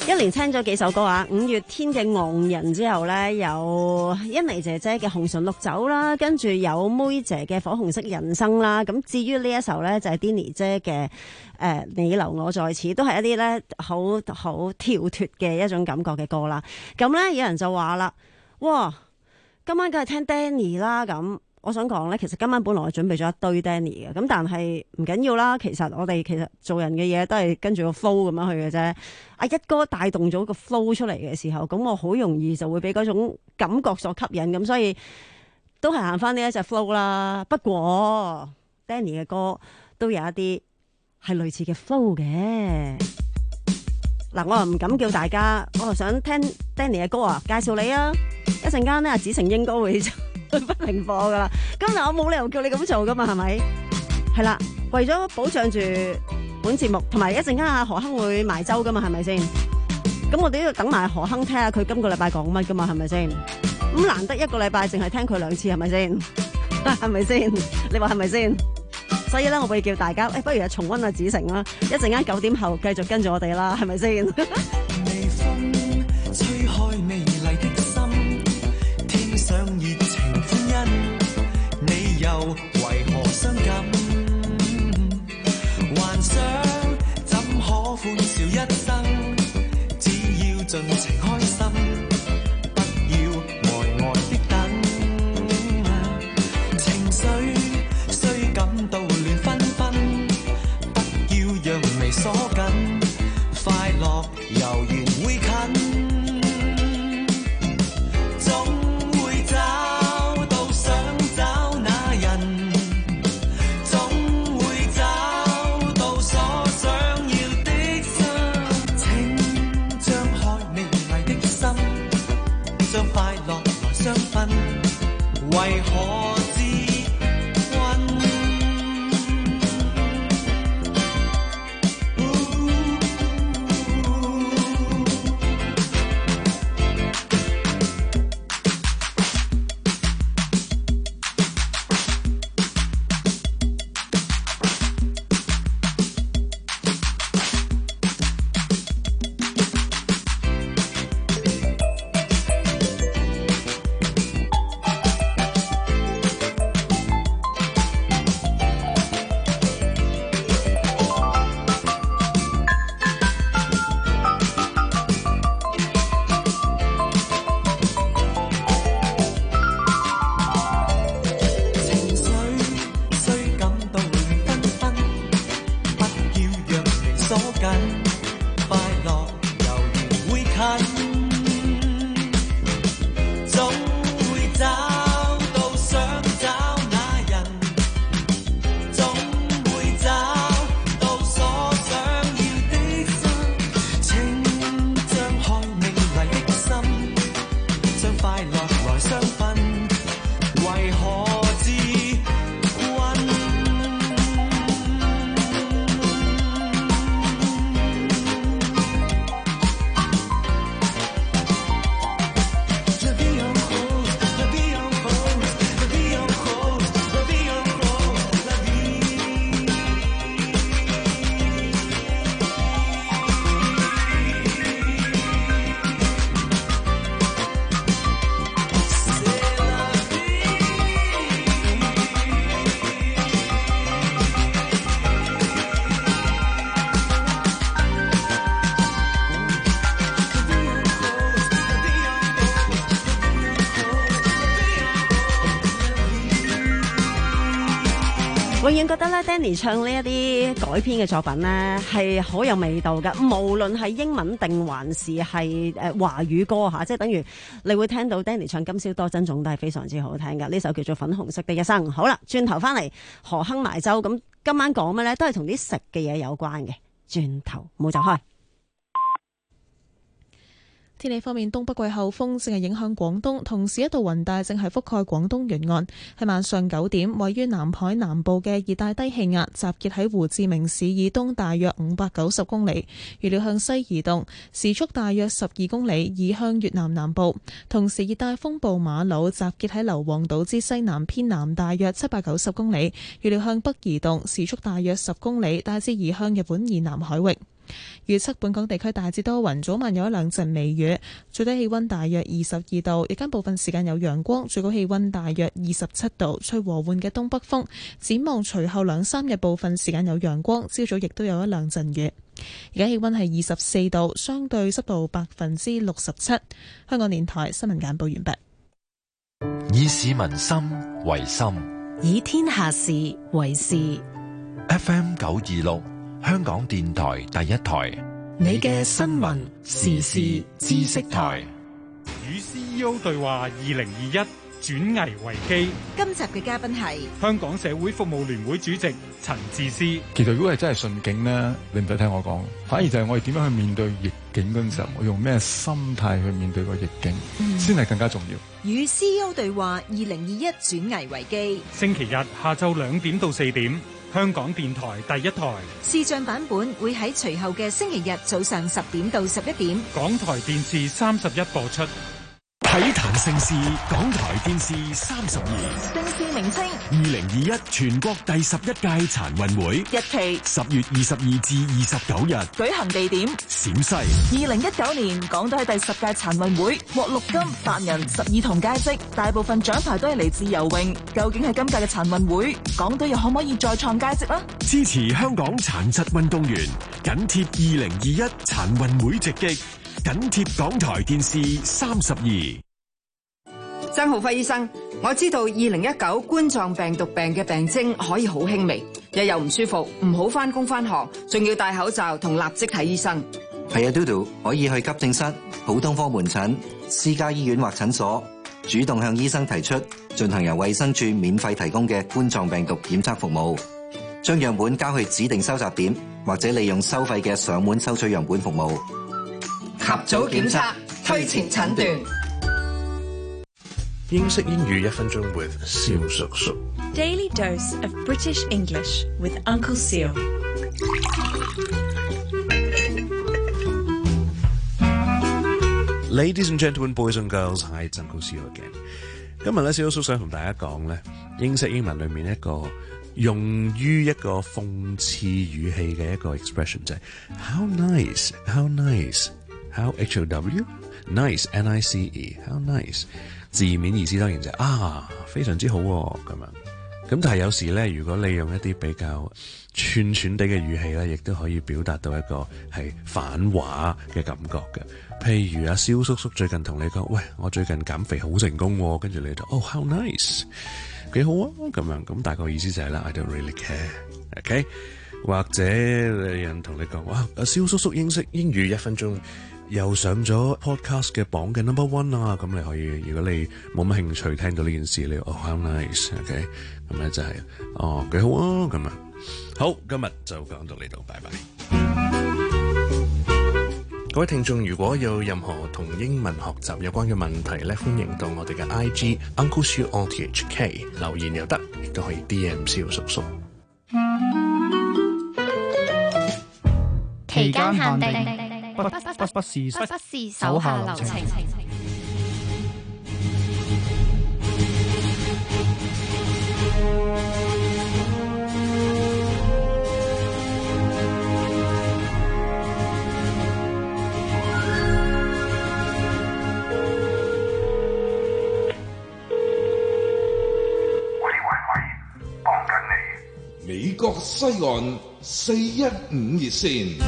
一連聽咗幾首歌啊，五月天嘅《昂人》之後呢，有甄妮姐姐嘅《紅唇綠酒》啦，跟住有妹姐嘅《火紅色人生》啦。咁至於呢一首呢，就係 Denny 姐嘅誒、呃《你留我在此》，都係一啲呢好好跳脫嘅一種感覺嘅歌啦。咁呢，有人就話啦，哇，今晚梗係聽 Denny 啦咁。我想講咧，其實今晚本來我準備咗一堆 Danny 嘅，咁但係唔緊要啦。其實我哋其實做人嘅嘢都係跟住個 flow 咁樣去嘅啫。阿一哥帶動咗個 flow 出嚟嘅時候，咁我好容易就會俾嗰種感覺所吸引，咁所以都係行翻呢一隻 flow 啦。不過 Danny 嘅歌都有一啲係類似嘅 flow 嘅。嗱，我又唔敢叫大家，我又想聽 Danny 嘅歌啊，介紹你啊！一陣間咧，阿子成應該會不停播噶啦。咁嗱，我冇理由叫你咁做噶嘛，係咪？係啦，為咗保障住本節目，同埋一陣間阿何亨會埋周噶嘛，係咪先？咁我哋都要等埋何亨聽下佢今個禮拜講乜噶嘛，係咪先？咁難得一個禮拜淨係聽佢兩次，係咪先？係咪先？你話係咪先？所以咧，我會叫大家，誒、哎，不如啊重溫阿子成啦，一陣間九點後繼續跟住我哋啦，係咪先？ 微風吹開美麗的心，天上熱情歡欣，你又為何傷感？幻想怎可歡笑一生？只要盡情開心，不要呆呆的等。情緒雖感到亂紛紛，不要讓眉鎖緊，快樂悠然會近。總會找到想找那人，總會找到所想要的心。請張開美麗的心，將快樂來相分，為何自困？ 永遠覺得咧 Danny 唱呢一啲改編嘅作品咧係好有味道㗎，無論係英文定還是係誒華語歌嚇，即係等於你會聽到 Danny 唱《今宵多珍重》都係非常之好聽㗎。呢首叫做《粉紅色的一生》。好啦，轉頭翻嚟何亨埋周，咁今晚講咩咧？都係同啲食嘅嘢有關嘅。轉頭冇走開。 天氣方面，東北季候風正係影響廣東，同時一道雲帶正係覆蓋廣東沿岸。喺晚上九點，位於南海南部嘅熱帶低氣壓集結喺胡志明市以東大約五百九十公里，預料向西移動，時速大約十二公里，移向越南南部。同時，熱帶風暴馬魯集結喺硫磺島之西南偏南大約七百九十公里，預料向北移動，時速大約十公里，大致移向日本以南海域。 預測本港地區大致多雲，早晚有一兩陣微雨，最低氣溫大約二十二度，日間部分時間有陽光，最高氣溫大約二十七度，吹和緩嘅東北風。展望隨後兩三日部分時間有陽光，朝早亦都有一兩陣雨。而家氣溫係二十四度，相對濕度百分之六十七。香港電台新聞簡報完畢。 以市民心為心， 以天下事為事。 F M 九二六，香港電台第一台， 你嘅新聞時事知識台。 與 C E O 對話二零二一，轉危為機。 今集嘅嘉賓係香港社會服務聯會主席陳智思。 其實如果係真係順境咧，你唔使聽我講，反而就係我哋點樣去面對逆境嗰陣時候，我用咩心態去面對個逆境，先係、嗯、更加重要。 與 C E O 對話二零二一，轉危為機。 星期日下晝兩點到四點，香港電台第一台。 視像版本會喺隨後嘅星期日早上十點到十一點， 港台電視三十一播出。 體壇盛事，港台電視三十二。 正式名稱： 二零二一全國第十一屆殘運會。 日期： 十月二十二至二十九日。 舉行地點： 陝西。 二零一九年，港隊喺第十屆殘運會獲六金八銀十二銅佳績，大部分獎牌都係嚟自游泳。究竟係今屆嘅殘運會，港隊又可唔可以再創佳績呢？ 支持香港殘疾運動員，緊貼二零二一殘運會直擊。緊貼港台電視三十二。 曾浩輝醫生，我知道二零一九冠狀病毒病嘅病徵可以好輕微，日又唔舒服，唔好返工返學，仲要戴口罩同立即睇醫生。 係啊，嘟嘟可以去急症室、普通科門診、私家醫院或診所，主動向醫生提出進行由衛生署免費提供嘅冠狀病毒檢測服務，將樣本交去指定收集點，或者利用收費嘅上門收取樣本服務。 及早檢測，推前診斷。 英式英語一分鐘 with 蕭叔叔。 Daily dose of British English with Uncle Seal。 Ladies and gentlemen, boys and girls, hi, it's Uncle Seal again。今日咧，蕭叔想同大家講咧，英式英文裏面一個用於一個諷刺語氣嘅一個 expression 就係 How nice, how nice, how H O W nice, N I C E, how nice。字面意思當然就係、啊，非常之好咁、啊、樣。咁但係有時咧，如果你用一啲比較串串地嘅語氣咧，亦都可以表達到一個係反話嘅感覺嘅。譬如阿蕭叔叔最近同你講，喂，我最近減肥好成功、啊，跟住你就哦 how nice， 幾好啊咁樣。咁大概意思就係、是、啦 I don't really care，OK？、Okay? 或者有人同你講，哇，阿蕭叔叔英式英語一分鐘又上咗 podcast 嘅榜嘅 number one 啊！咁你可以，如果你冇乜興趣聽到呢件事，你哦 how nice，OK？、Okay? 咁咧就係、是、哦幾好啊咁啊！好，今日就講到呢度，拜拜。各位聽眾，如果有任何同英文學習有關嘅問題咧，歡迎到我哋嘅 I G Uncle Siu O T H K 留言又得，亦都可以 D M 蕭叔叔。 期間限定。不不不不是不是手下留情。 喂喂喂，幫緊你。美國西岸四一五熱線。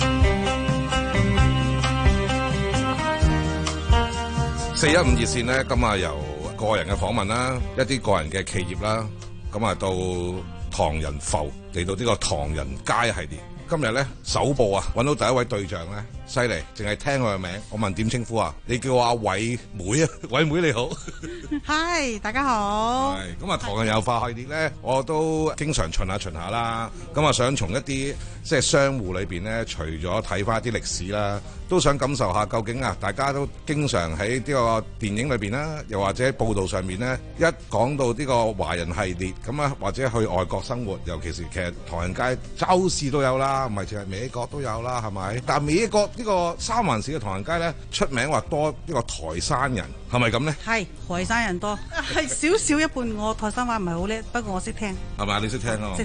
四一五熱線咧，今日由個人嘅訪問啦，一啲個人嘅企業啦，咁啊到唐人埠嚟到呢個唐人街系列。今日咧首部啊，揾到第一位對象咧，犀利，淨係聽佢嘅名，我問點稱呼啊？你叫我阿偉妹啊，偉妹你好。 係，大家好。 係，咁啊唐人遊化系列咧，我都經常巡下巡下啦。咁啊想從一啲即係商戶裏邊咧，除咗睇翻一啲歷史啦，都想感受下究竟啊，大家都經常喺呢個電影裏邊啦，又或者報道上面咧，一講到呢個華人系列咁啊，或者去外國生活，尤其是其實唐人街周市都有啦，唔係淨係美國都有啦，係咪？但係美國呢個三藩市嘅唐人街咧，出名話多呢個台山人，係咪咁咧？ 係台山人多，係少少一半。我台山話唔係好叻，不過我識聽。 係咪？你識聽啊？ 識聽。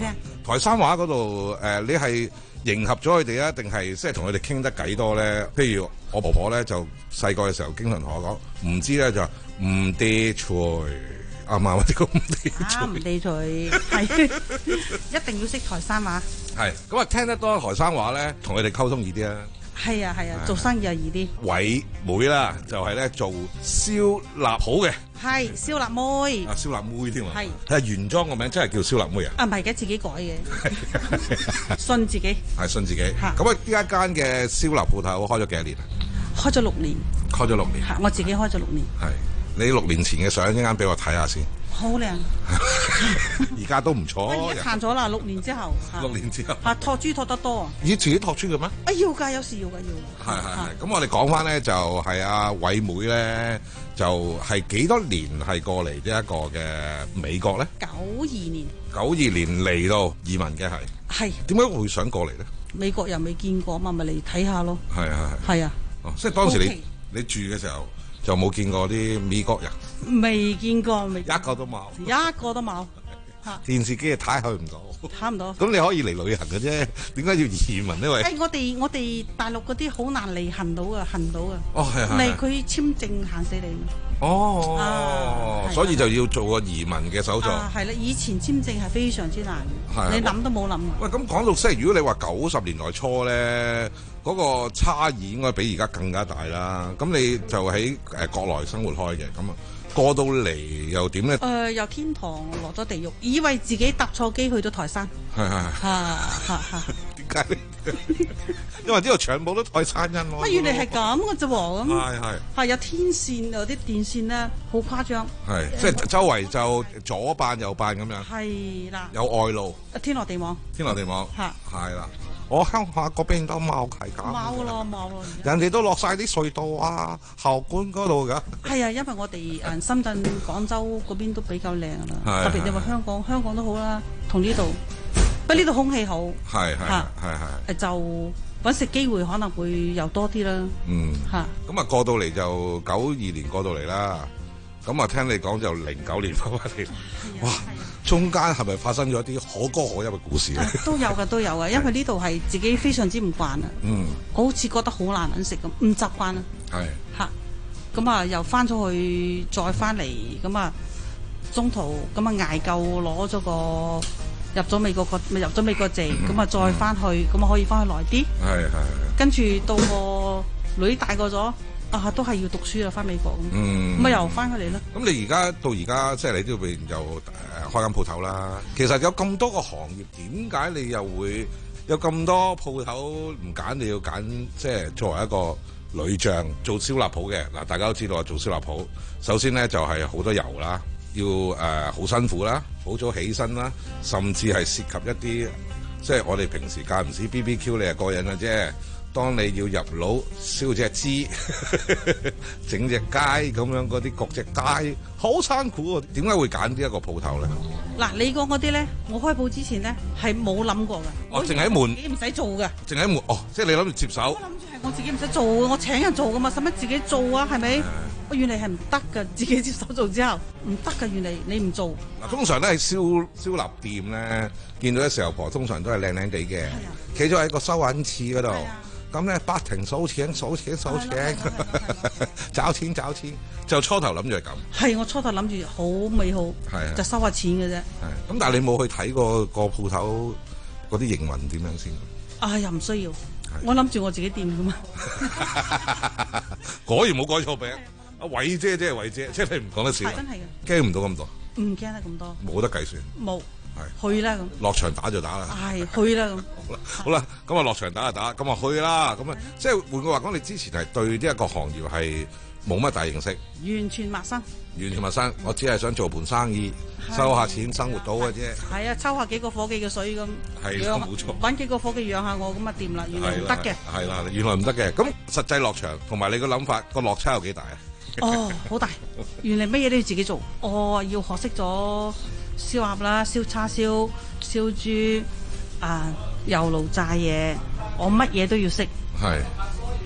台山話嗰度誒，你係迎合咗佢哋啊，定係即係同佢哋傾得偈多咧？譬如我婆婆咧就細個嘅時候經常同我講，唔知咧就唔地菜啱唔啱？啲咁唔地菜， 啊唔地菜係一定要識台山話。 係咁啊，聽得多台山話咧，同佢哋溝通易啲啊。 係啊係啊，做生意又易啲。 偉妹啦，就係咧做燒臘鋪嘅。 係燒臘妹。 啊，燒臘妹添啊。 係。 係原裝個名真係叫燒臘妹啊？ 啊，唔係嘅，自己改嘅。信自己。 係信自己。咁啊，呢一間嘅燒臘鋪頭開咗幾多年啊？ 開咗六年。 開咗六年。 係，我自己開咗六年。 係。你六年前嘅相一間俾我睇下先。 好靚。 而家都唔錯。 而家行咗啦，六年之後。 六年之後。 嚇，托豬托得多啊！ 咦，自己托豬嘅咩？ 啊，要㗎，有時要㗎，要。 係係係。咁我哋講翻咧，就係阿偉妹咧，就係幾多年係過嚟呢一個嘅美國咧？ 九二年。 九二年嚟到移民嘅係。 係。點解會想過嚟咧？ 美國又未見過嘛，咪嚟睇下咯。 係係係。係啊。 哦，即係當時你你住嘅時候。就冇見過啲美國人， 未見過，未一個都冇， 一個都冇嚇。 電視機睇去唔到， 睇唔到。 咁你可以嚟旅行嘅啫，點解要移民呢？喂， 誒，我哋我哋大陸嗰啲好難嚟行到噶，行到噶。 哦，係係。 嚟佢簽證限死你。 哦，所以就要做個移民嘅手續。 係啦，以前簽證係非常之難，你諗都冇諗。 喂，咁講到即係，如果你話九十年代初咧。嗰個差異應該比而家更加大啦。咁你就喺誒國內生活開嘅，咁啊過到嚟又點咧？誒、 呃，由天堂落咗地獄，以為自己搭錯機去到台山。 係係係係係。 點解咧？因為呢度全部都台山人喎。 乜原嚟係咁嘅啫喎，咁係係係有天線，有啲電線咧，好誇張。 係即係周圍就左扮右扮咁樣。 係啦。 有外露。 天羅地網。 天羅地網。 係。 係啦。我鄉下嗰邊都冇係咁， 冇咯冇咯， 人哋都落晒啲隧道啊、喉管嗰度㗎。 係啊，因為我哋誒深圳、廣州嗰邊都比較靚啦，特別你話香港，香港都好啦，同呢度，不過呢度空氣好， 係係係係， 誒就揾食機會可能會又多啲啦。 嗯， 嚇， 咁啊過到嚟就九二年過到嚟啦，咁啊聽你講就零九年翻返嚟，哇！中間係咪發生咗啲可歌可泣嘅故事咧？ 都有嘅，都有嘅，因為呢度係自己非常之唔慣啊。 嗯， 我好似覺得好難揾食咁，唔習慣啊。 係嚇，咁啊又翻咗去，再翻嚟，咁啊中途咁啊捱夠攞咗個入咗美國個，咪入咗美國籍，咁啊再翻去，咁啊可以翻去耐啲。係係。跟住到個女大個咗。啊，都係要讀書啊！翻美國咁，咁咪、嗯、又翻去嚟啦。 咁你而家到而家即係你呢邊又誒開間鋪頭啦。其實有咁多個行業，點解你又會有咁多鋪頭唔揀？你要揀即係作為一個女將做燒臘鋪嘅嗱，大家都知道啊，做燒臘鋪首先咧就係、是、好多油啦，要誒好、呃、辛苦啦，好早起身啦，甚至係涉及一啲即係我哋平時間唔時 B B Q 你係過癮嘅啫。當你要入腦燒隻枝、整隻雞咁樣嗰啲焗隻雞，好辛苦喎。點解會揀呢一個鋪頭咧？ 嗱，你講嗰啲咧，我開鋪之前咧係冇諗過㗎。 我淨喺門， 自己唔使做㗎。 淨喺門，哦，即係你諗住接手。 我諗住係我自己唔使做，我請人做㗎嘛，使乜自己做啊？係咪？我原嚟係唔得㗎，自己接手做之後唔得㗎。原嚟你唔做。 嗱，通常咧喺燒燒臘店咧，見到啲石油婆通常都係靚靚地嘅，企咗喺個收銀廁嗰度。咁咧，不停數錢、數錢、數錢，找錢找錢，就初頭諗住係咁。 係，我初頭諗住好美好，就收下錢嘅啫。 係，咁但係你冇去睇過個鋪頭嗰啲營運點樣先？ 啊，又唔需要，我諗住我自己掂噶嘛。 果然冇改錯名，阿偉姐即係偉姐，即係你唔講得少。 真係嘅， 驚唔到咁多。 唔驚得咁多。冇得計算。 冇。係去啦咁， 落場打就打啦。 係去啦咁。 好啦，好啦，咁啊落場打就打，咁啊去啦。咁啊，即係換句話講，你之前係對呢一個行業係冇乜大認識， 完全陌生。 完全陌生，我只係想做盤生意，收下錢生活到嘅啫。 係啊，抽下幾個夥計嘅水咁， 係啦，冇錯。 揾幾個夥計養下我咁啊掂啦，原來唔得嘅。 係啦，原來唔得嘅。咁實際落場同埋你個諗法個落差有幾大啊？ 哦，好大！原嚟乜嘢都要自己做，哦，要學識咗燒鴨啦、燒叉燒、燒豬啊、油爐炸嘢，我乜嘢都要識。 係。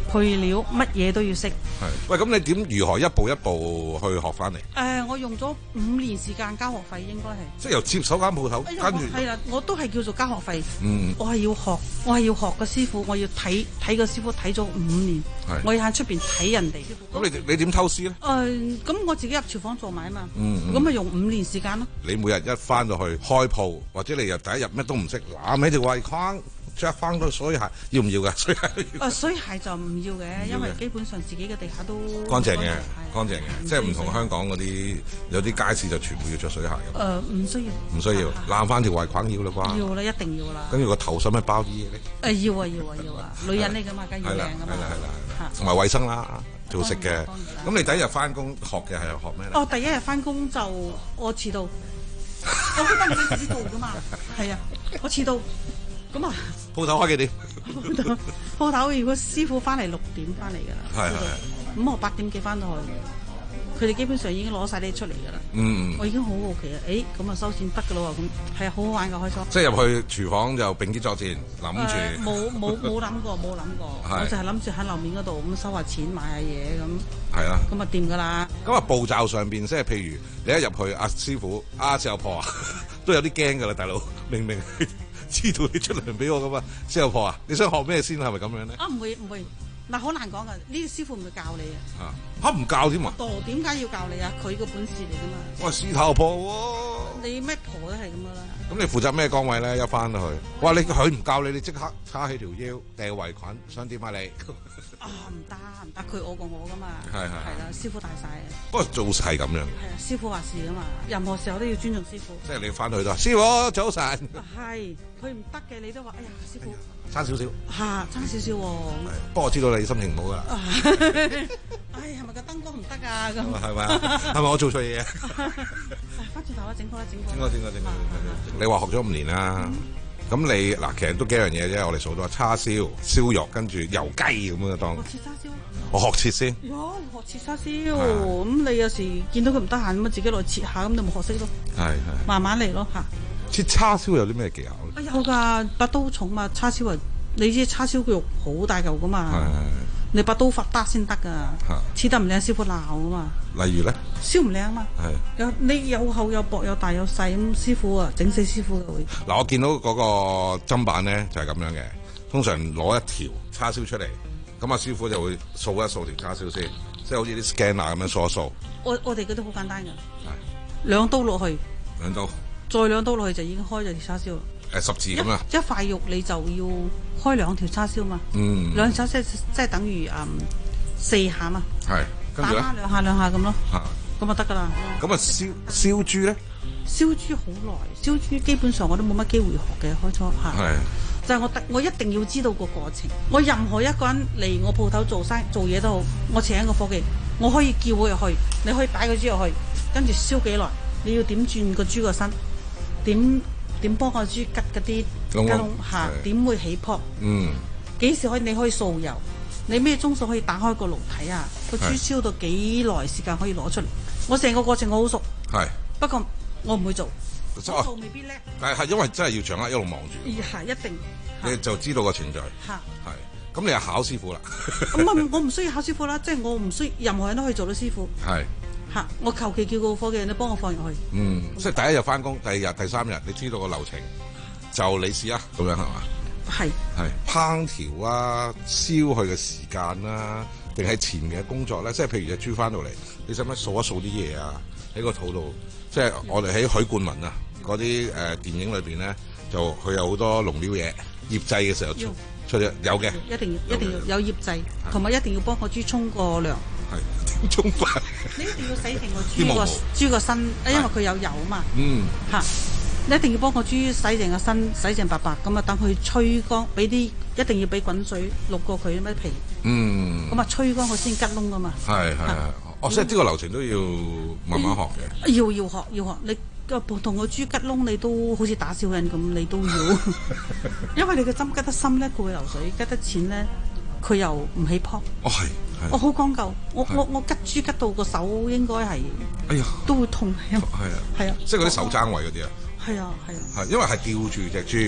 配料乜嘢都要識。 係，喂，咁你點如何一步一步去學翻嚟？ 誒、呃，我用咗五年時間交學費，應該係。 即係由接手間鋪頭， 哎、 跟住係啦，我都係叫做交學費。 嗯， 我係要學，我係要學個師傅，我要睇睇個師傅睇咗五年。 係， 我要喺出邊睇人哋。 咁你你點偷師咧？誒、 呃，咁我自己入廚房做埋啊嘛。 嗯， 咁咪用五年時間咯。 你每日一翻到去開鋪，或者你入第一日乜都唔識，攬起條圍框。着翻個水鞋要唔要㗎？水鞋都要。 啊，水鞋就唔要嘅，因為基本上自己嘅地下都乾淨嘅，乾淨嘅，即係唔同香港嗰啲有啲街市就全部要着水鞋嘅。 誒，唔需要。 唔需要，攬翻條圍框要啦啩？ 要啦，一定要啦。 跟住個頭使咪包啲嘢咧？ 誒，要啊，要啊，要啊！女人嚟㗎嘛，梗係要靚㗎嘛。 係啦，係啦，係啦。同埋衞生啦，做食嘅。咁你第一日翻工學嘅係學咩咧？ 哦，第一日翻工就我遲到，我覺得唔使自己做㗎嘛。係啊，我遲到。咁啊， 鋪頭開幾點？ 鋪頭如果師傅翻嚟六點翻嚟㗎啦， 係係。 咁我八點幾翻到去，佢哋基本上已經攞晒啲出嚟㗎啦。 嗯， 我已經好好奇啊！誒，咁啊收錢得㗎咯喎，咁係啊，好好玩㗎開初。 即係入去廚房就並肩作戰，諗住。 冇冇冇諗過，冇諗過，我就係諗住喺樓面嗰度咁收下錢買下嘢咁。 係啦。 咁啊掂㗎啦。 咁啊步驟上邊，即係譬如你一入去，阿師傅、阿師婆啊，都有啲驚㗎啦，大佬，明明。知道你出糧俾我噶嘛，師傅婆啊，你想學咩先係咪咁樣咧？ 啊唔會唔會，嗱好難講噶，呢啲師傅唔會教你啊。 嚇唔教添啊？ 度點解要教你啊？佢個本事嚟噶嘛。 我係師頭婆喎。 你咩婆都係咁噶啦。 咁你負責咩崗位咧？一翻到去，哇！你佢唔教你，你即刻叉起條腰，掟圍裙，想點啊你？ 啊唔得唔得，佢我過我噶嘛。係係係啦，師傅大晒啊。 不過做事係咁樣。 係啊，師傅話事噶嘛，任何時候都要尊重師傅。 即係你翻去都話師傅早晨。 係，佢唔得嘅，你都話哎呀師傅。 差少少。嚇， 差少少喎。 不過我知道你心情唔好噶。 唉，係咪個燈光唔得啊？咁係咪啊？係咪我做錯嘢啊？ 翻轉頭啦，整過啦，整過。 整過整過整過。你話學咗五年啦，咁你嗱其實都幾樣嘢啫。我哋數到叉燒、燒肉，跟住油雞咁樣當。 我切叉燒。 我學切先。 喲，學切叉燒，咁你有時見到佢唔得閒，咁啊自己落去切下，咁你咪學識咯。係係。慢慢嚟咯嚇。切叉燒有啲咩技巧咧？ 有㗎，把刀重嘛，叉燒啊，你知叉燒肉好大嚿㗎嘛。係係。你把刀法得先得㗎，切得唔靚師傅鬧㗎嘛。 例如咧？ 燒唔靚啊嘛。係。有你有厚有薄有大有細，咁師傅啊整死師傅嘅會。 嗱，我見到嗰個砧板咧就係咁樣嘅，通常攞一條叉燒出嚟，咁啊師傅就會掃一掃條叉燒先，即係好似啲 scanner 咁樣掃一掃。 我我哋嗰啲好簡單㗎。係。兩刀落去。兩刀。再兩刀落去就已經開咗條叉燒啦。 誒十字咁啊！ 一塊肉你就要開兩條叉燒嘛。嗯。兩條叉燒即係等於誒四下嘛。係。跟住咧。打兩下兩下咁咯。嚇。咁就得㗎啦。 咁啊燒燒豬咧？ 燒豬好耐，燒豬基本上我都冇乜機會學嘅開初嚇。係。就係我特我一定要知道個過程。我任何一個人嚟我鋪頭做生做嘢都好，我請一個伙計，我可以叫佢入去，你可以擺個豬入去，跟住燒幾耐，你要點轉個豬個身，點？點幫個豬吉嗰啲吉窿嚇？點會起泡？嗯，幾時可以？你可以掃油？你咩鐘數可以打開個爐睇啊？個豬燒到幾耐時間可以攞出嚟？我成個過程我好熟。係。不過我唔會做，我做未必叻。 但係因為真係要掌握一路望住。 係一定。 你就知道個程序。嚇。係。咁你係考師傅啦。 唔係，我唔需要考師傅啦，即係我唔需要任何人都可以做到師傅。係。嚇！我求其叫個伙計人都幫我放入去。嗯， 即係第一日翻工，第二日、第三日，你知道個流程，就你試啊，咁樣係嘛？係係烹調啊，燒佢嘅時間啦，定係前嘅工作咧？即係譬如隻豬翻到嚟，你使唔使掃一掃啲嘢啊？喺個肚度，即係我哋喺許冠文啊嗰啲誒電影裏邊咧，就佢有好多龍料嘢醃製嘅時候出出咗有嘅， 一定要一定要有醃製，同埋一定要幫個豬沖個涼。 係點沖法？ 你一定要洗淨個豬個豬個身，因為佢有油啊嘛。嗯。嚇！你一定要幫個豬洗淨個身，洗淨白白咁啊，等佢吹乾，俾啲一定要俾滾水渌過佢咩皮。嗯。咁啊，吹乾佢先吉窿噶嘛。係係係。 哦，即係呢個流程都要慢慢學嘅。 要要學要學，你個同個豬吉窿，你都好似打小人咁，你都要。因為你個針吉得深咧，佢會流水；吉得淺咧，佢又唔起泡。 哦，係。 我好講究，我我我吉豬吉到個手應該係，哎呀，都會痛。係啊，係啊， 即係嗰啲手踭位嗰啲啊。 係啊，係啊。 係因為係吊住隻豬，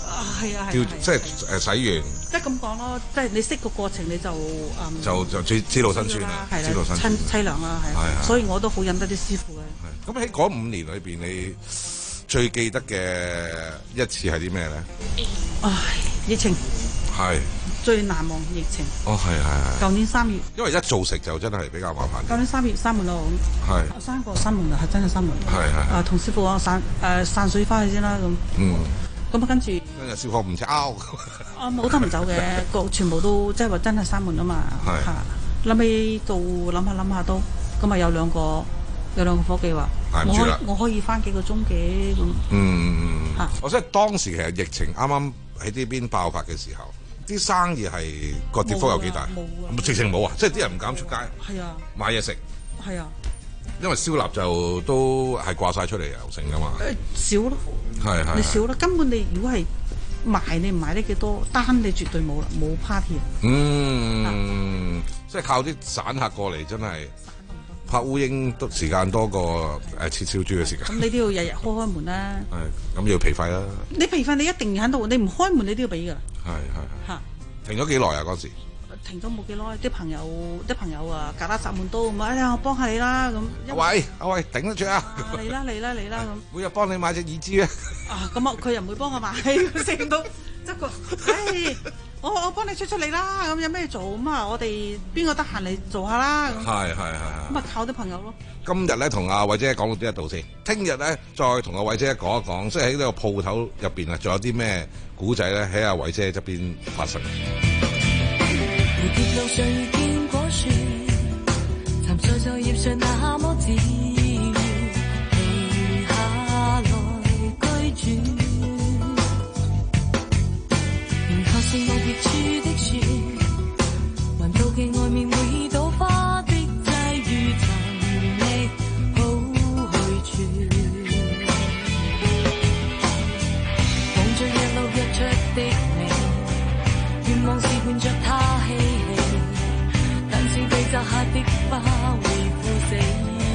係啊係啊， 即係誒洗完。 即係咁講咯，即係你識個過程你就嗯就就知知道辛酸啦，知道辛酸凄凄涼啦，係啊，所以我都好忍得啲師傅嘅。 咁喺嗰五年裏邊，你最記得嘅一次係啲咩咧？ 唉，疫情係最難忘疫情。 哦，係係係。 舊年三月， 因為一做食就真係比較麻煩。 舊年三月閂門咯， 係三個閂門啊，係真係閂門。 係係。 啊，同師傅講散誒散水翻去先啦咁。 嗯。 咁啊，跟住跟住燒火唔炒。 啊，冇得唔走嘅，個全部都即係話真係閂門啊嘛。 係。 嚇，諗起到諗下諗下都，咁啊有兩個有兩個夥計話，我可以我可以翻幾個鐘嘅咁。 嗯。嚇！我即係當時其實疫情啱啱喺呢邊爆發嘅時候，啲生意係個跌幅有幾大？冇啊！直情冇啊！即係啲人唔敢出街。係啊。買嘢食。係啊。因為燒臘就都係掛晒出嚟又成噶嘛。 誒少咯。係係。你少啦，根本你如果係賣你唔賣得幾多單，你絕對冇啦，冇 party。 嗯，即係靠啲散客過嚟，真係拍烏蠅都時間多過誒切燒豬嘅時間。 咁你都要日日開開門啦。 係，咁要皮費啦。 你皮費你一定要喺度，你唔開門你都要俾噶。係係。嚇！停咗幾耐啊？嗰時？ 停咗冇幾耐，啲朋友啲朋友啊，隔啦閘門都咁，哎呀，我幫下你啦咁。 阿偉，阿偉，頂得住啊！ 嚟啦嚟啦嚟啦咁。 每日幫你買隻耳珠啊！ 啊，咁啊，佢又唔會幫我買，佢成到即係個，唉，我我幫你出出嚟啦，咁有咩做咁啊？我哋邊個得閒嚟做下啦？ 係係係。 咁啊，靠啲朋友咯。 今日咧同阿偉姐講到呢一度先，聽日咧再同阿偉姐講一講，即係喺呢個鋪頭入邊啊，仲有啲咩古仔咧喺阿偉姐側邊發生。 鐵路上遇見果樹，沉睡在葉上那麼自然，停下來居住。然後是我別處的樹，還妒忌外面會倒花的際遇，尋覓好去處。望着日落日出的你，願望是伴着他嬉戲，但是被摘下的花會枯死，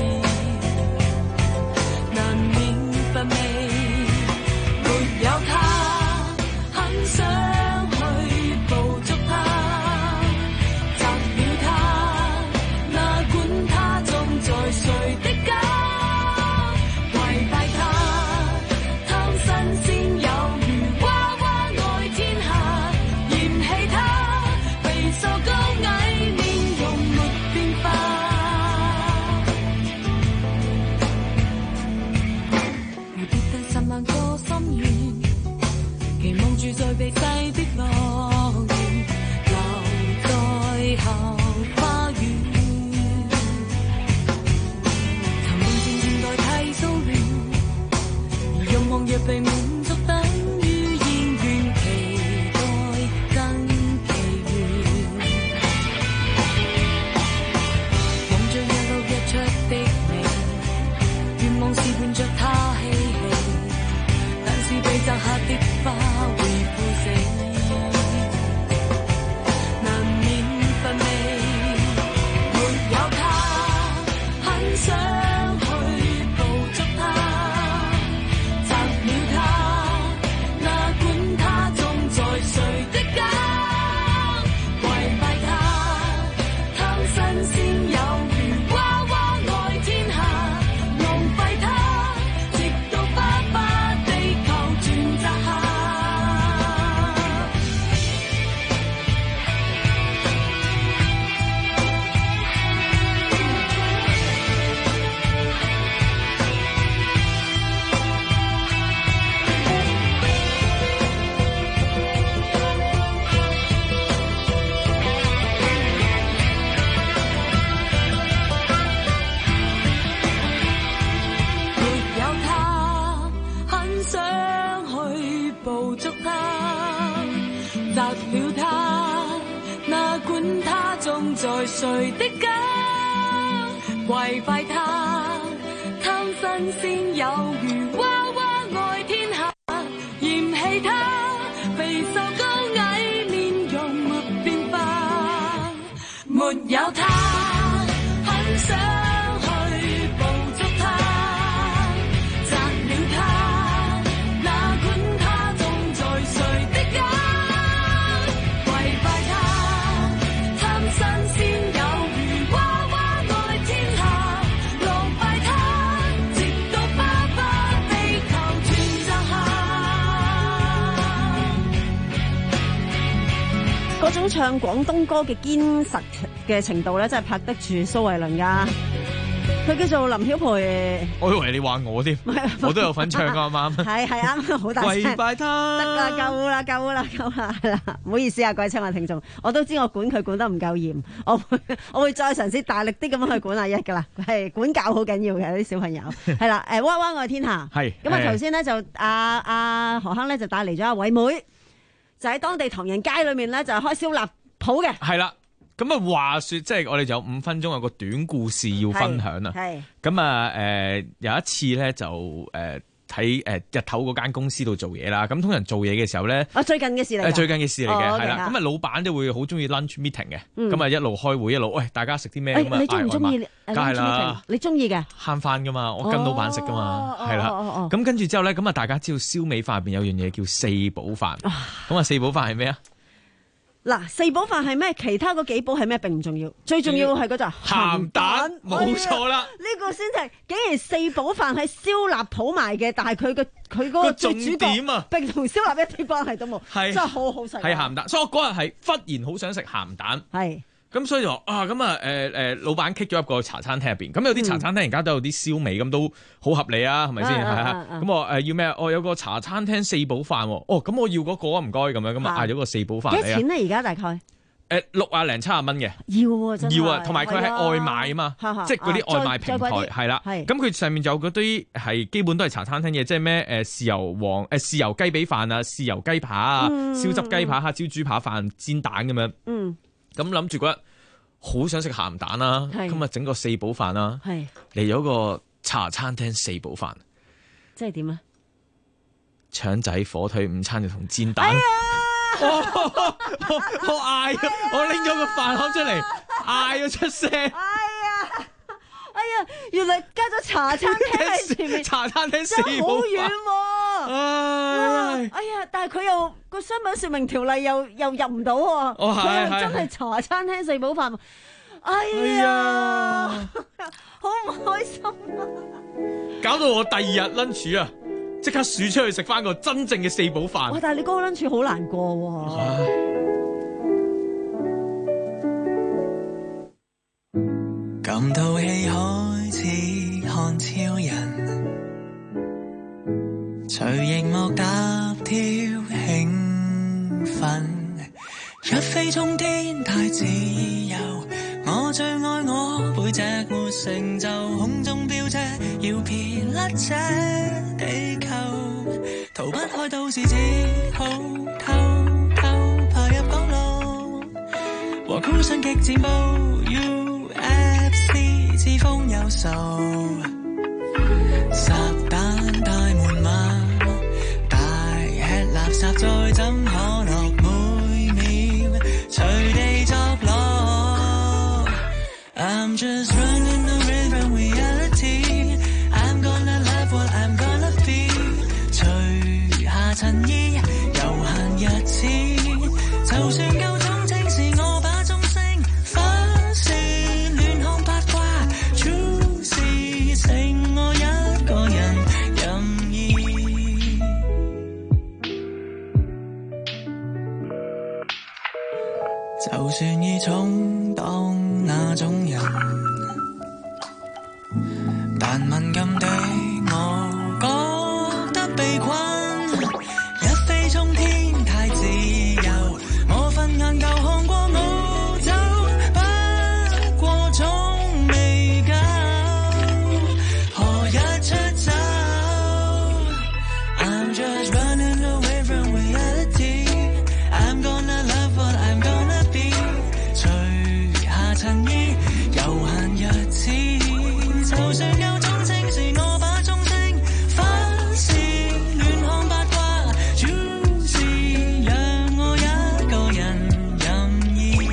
難免乏味。沒有他，很想去捕捉他，摘了他，哪管他種在誰的家，懷抱他，貪新鮮有如娃娃愛天下，嫌棄他，肥瘦高矮面容沒變化。蝴蝶第十萬個心願，期望住在避世的樂園，留在後花園。尋夢漸漸代替騷亂，而慾望若被滿足，等於厭倦，期待更疲倦。望着日落日出的你，願望是伴着他嬉戲，但是被摘下的花會枯死，難免乏味。沒有他，很想去捕捉他，摘了他，哪管他種在誰的家，懷抱他，貪新鮮有如娃娃愛天下，浪費他，直到花把地球轉摘下。沒有他，很想去捕捉他，摘了他，哪管他種在誰的家，懷抱他，貪新鮮有如娃娃愛天下，嫌棄他，肥瘦高矮面容沒變化。沒有他，很想去捕捉他，摘了他，哪管他種在誰唱廣東歌嘅堅實嘅程度咧，真係拍得住蘇慧倫噶。佢叫做林曉培。 我以為你話我添，我都有份唱噶，啱啱？ 係係啱，好大聲。 跪拜他。 得啦，夠啦，夠啦，夠啦，係啦，唔好意思啊，各位親愛聽眾，我都知我管佢管得唔夠嚴，我會我會再嘗試大力啲咁樣去管阿一噶啦，係管教好緊要嘅啲小朋友。係啦，誒，娃娃愛天下。係。咁啊，頭先咧就阿阿何鏗咧就帶嚟咗阿偉妹，就喺當地唐人街裏面咧就開燒臘鋪嘅。係啦。咁啊，話說即係我哋就有五分鐘有個短故事要分享啊。係咁啊，誒有一次咧就誒喺誒日頭嗰間公司度做嘢啦。咁通常做嘢嘅時候咧，啊最近嘅事嚟，誒最近嘅事嚟嘅係啦。咁啊，老闆都會好中意 lunch meeting 嘅。咁啊，一路開會一路喂大家食啲咩咁啊？你中唔中意？梗係啦，你中意嘅慳翻噶嘛，我跟老闆食噶嘛，係啦。咁跟住之後咧，咁啊大家知道燒味飯入邊有樣嘢叫四寶飯。咁啊四寶飯係咩啊？嗱，四寶飯係咩？其他嗰幾寶係咩？並唔重要，最重要係嗰隻鹹蛋，冇錯啦。呢個先係，竟然四寶飯係燒臘鋪賣嘅，但係佢嘅佢嗰個最主點啊，並同燒臘一啲關係都冇，真係好好食。係鹹蛋，所以我嗰日係忽然好想食鹹蛋。係。咁所以就話啊，咁啊，誒誒，老闆 kick 咗入個茶餐廳入邊，咁有啲茶餐廳而家都有啲燒味，咁都好合理啊，係咪先？係啊，咁我誒要咩？我有個茶餐廳四寶飯，哦，咁我要嗰個啊，唔該，咁樣咁啊，嗌咗個四寶飯。幾錢咧？而家大概誒六啊零七啊蚊嘅。要喎，真係。要啊，同埋佢係外賣啊嘛，即係嗰啲外賣平台係啦。咁佢上面就有嗰啲係基本都係茶餐廳嘅，即係咩誒豉油黃誒豉油雞髀飯啊、豉油雞扒啊、燒汁雞扒、黑椒豬扒飯、煎蛋咁樣。嗯。咁諗住嗰日好想食鹹蛋啦，咁啊整個四寶飯啦，嚟咗個茶餐廳四寶飯，即係點啊？腸仔、火腿、午餐肉同煎蛋。哎呀我我嗌，我拎咗個飯盒出嚟，嗌咗出聲。哎呀，哎呀，原來加咗茶餐廳喺前面，茶餐廳四寶飯，真係好遠喎。哎呀，但係佢又個商品說明條例又又入唔到喎。哦，係係，真係茶餐廳四寶飯。哎呀，好唔開心啊！搞到我第二日 lunch 啊，即刻數出去食翻個真正嘅四寶飯。哇！但係你嗰個 lunch 好難過喎。 感到戲開始看超人，隨熒幕踏跳興奮，一飛沖天太自由，我最愛我背脊沒成就，空中飆車要撇甩這地球，逃不開都市只好偷偷爬入角落，和酷訊極戰步 U F C 之風有數，撒旦大門馬，大吃垃圾再怎可樂，每秒隨地作樂。I'm just running away from reality. I'm gonna love what I'm gonna be. 除下襯衣，悠閒日子，就算夠鐘情是我把鐘聲，反是亂看八卦，諸事剩我一個人任意。就算已充當那種人，但敏感的我覺得被困，一飛沖天太自由，我份眼夠看過澳洲，不過總未夠，何日出走 I'm just running away from reality. I'm gonna love what I'm gonna be. 除下襯衣，悠閒日子，就算夠鐘情是我把鐘聲，反是亂看八卦，諸事讓我一個人任意。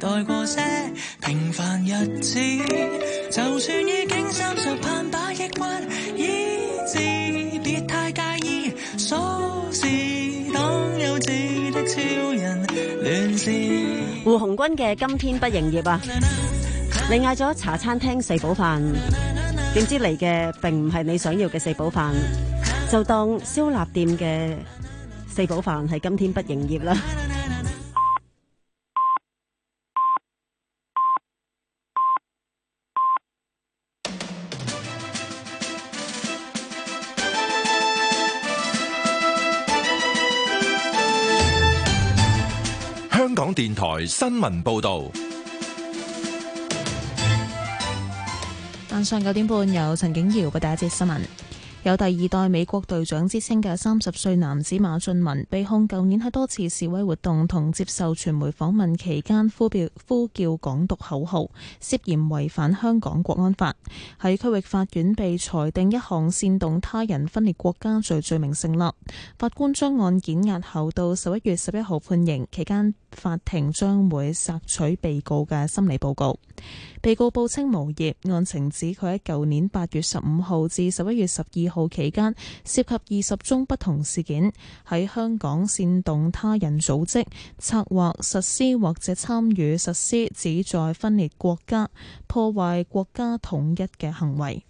待過些平凡日子，就算已經三十盼把抑鬱醫治，別太介意，瑣事當幼稚的超人亂事。 胡鴻鈞嘅今天不營業啊！你嗌咗茶餐廳四寶飯，點知嚟嘅並唔係你想要嘅四寶飯，就當燒臘店嘅四寶飯係今天不營業啦。 香港電台新聞報導。 晚上九點半，由陳景瑤報第一節新聞。有第二代美國隊長之稱嘅三十歲男子馬俊文被控舊年喺多次示威活動同接受傳媒訪問期間呼叫呼叫港獨口號，涉嫌違反香港國安法，喺區域法院被裁定一項煽動他人分裂國家罪罪名成立。法官將案件押後到十一月十一號判刑，期間法庭將會索取被告嘅心理報告。被告報稱無業，案情指佢喺舊年八月十五號至十一月十二號期間涉及二十宗不同事件，喺香港煽動他人組織、策劃、實施或者參與實施旨在分裂國家、破壞國家統一嘅行為。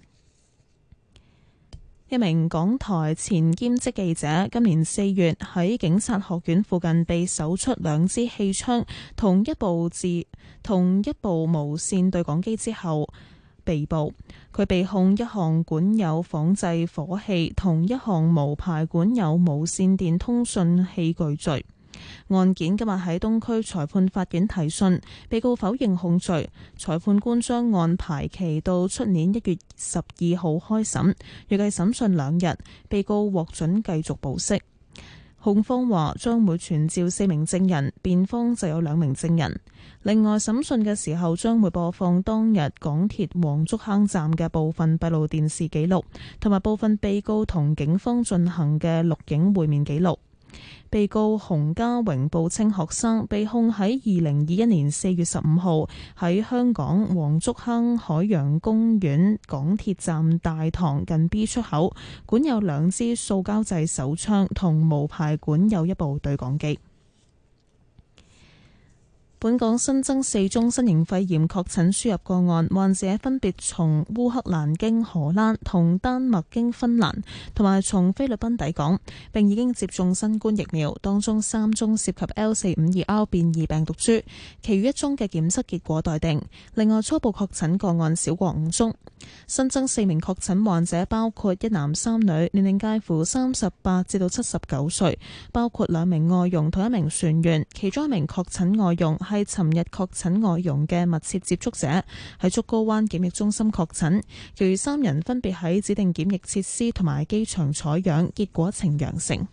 一名港台前兼職記者今年四月喺警察學院附近被搜出兩支氣槍同一部自同一部無線對講機之後被捕，佢被控一項管有仿製火器同一項無牌管有無線電通訊器具罪。案件今日喺東區裁判法院提訊，被告否認控罪。裁判官將案排期到出年一月十二號開審，預計審訊兩日，被告獲准繼續保釋。控方話將會傳召四名證人，辯方就有兩名證人。另外，審訊嘅時候將會播放當日港鐵黃竹坑站嘅部分閉路電視記錄，同埋部分被告同警方進行嘅錄影會面記錄。被告洪家榮報稱學生，被控喺二零二一年四月十五號喺香港黃竹坑海洋公園港鐵站大堂近 B 出口管有兩支塑膠製手槍同無牌管有一部對講機。本港新增四宗新型肺炎確診輸入個案，患者分別從烏克蘭經荷蘭同丹麥經芬蘭，同埋從菲律賓抵港，並已經接種新冠疫苗。當中三宗涉及 L 四五二 R 變異病毒株，其餘一宗嘅檢測結果待定。另外，初步確診個案少過五宗。新增四名確診患者，包括一男三女，年齡介乎三十八至到七十九歲，包括兩名外傭同一名船員。其中一名確診外傭係尋日確診外傭嘅密切接觸者，喺竹篙灣檢疫中心確診，其餘三人分別喺指定檢疫設施同埋機場採樣，結果呈陽性。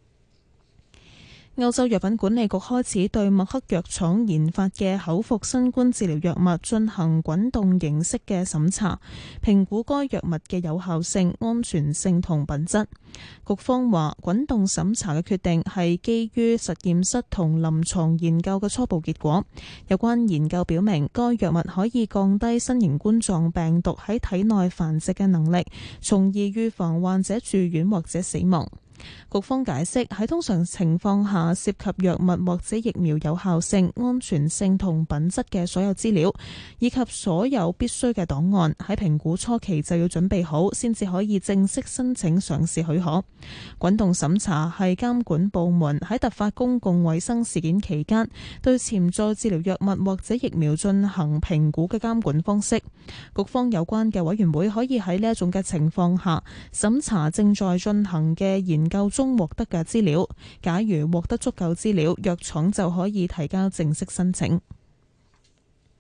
歐洲藥品管理局開始對默克藥廠研發嘅口服新冠治療藥物進行滾動形式嘅審查，評估該藥物嘅有效性、安全性同品質。局方話，滾動審查嘅決定係基於實驗室同臨床研究嘅初步結果。有關研究表明，該藥物可以降低新型冠狀病毒喺體內繁殖嘅能力，從而預防患者住院或者死亡。局方解釋，喺通常情況下涉及藥物或者疫苗有效性、安全性同品質嘅所有資料，以及所有必須嘅檔案，喺評估初期就要準備好，先至可以正式申請上市許可。滾動審查係監管部門喺突發公共衛生事件期間對潛在治療藥物或者疫苗進行評估嘅監管方式。局方有關嘅委員會可以喺呢一種嘅情況下審查正在進行嘅研究中獲得嘅資料，假如獲得足夠資料，藥廠就可以提交正式申請。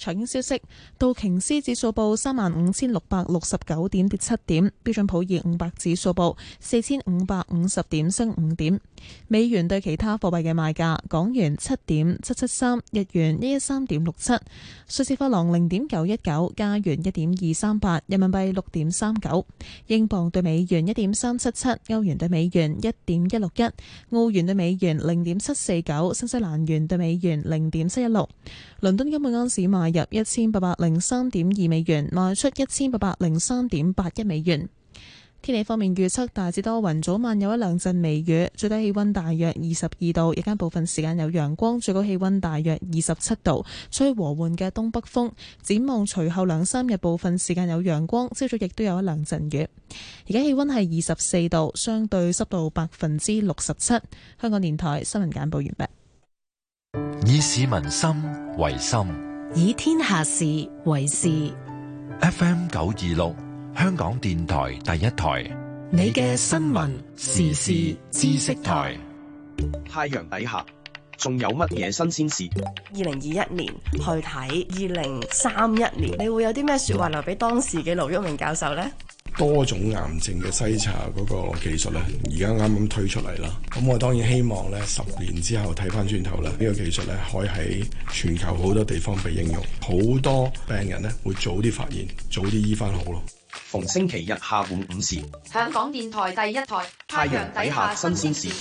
財經消息，道瓊斯指數報三萬五千六百六十九點，跌七點；標準普爾五百指數報四千五百五十點，升五點。美元對其他貨幣嘅賣價：港元七點七七三，日元一一三點六七，瑞士法郎零點九一九，加元一點二三八，人民幣六點三九，英鎊對美元一點三七七，歐元對美元一點一六一，澳元對美元零點七四九，新西蘭元對美元零點七一六。倫敦金每盎司買入一千八百零三點二美元，賣出一千八百零三點八一美元。天氣方面預測大致多雲，早晚有一兩陣微雨，最低氣溫大約二十二度，日間部分時間有陽光，最高氣溫大約二十七度，吹和緩嘅東北風。展望隨後兩三日部分時間有陽光，朝早亦都有一兩陣雨。而家氣溫係二十四度，相對濕度百分之六十七。香港電台新聞簡報完畢。 以市民心為心， 以天下事為事。 F M 九二六，香港電台第一台， 你嘅新聞時事知識台。 太陽底下仲有乜嘢新鮮事？ 二零二一年去睇二零三一年，你會有啲咩說話留俾當時嘅盧煜明教授呢？ 多種癌症嘅篩查嗰個技術咧，而家啱啱推出嚟啦。咁我當然希望咧，十年之後睇翻轉頭啦，呢個技術咧可以喺全球好多地方被應用，好多病人咧會早啲發現，早啲醫翻好咯。 逢星期日下午五時， 香港電台第一台，太陽底下新鮮事，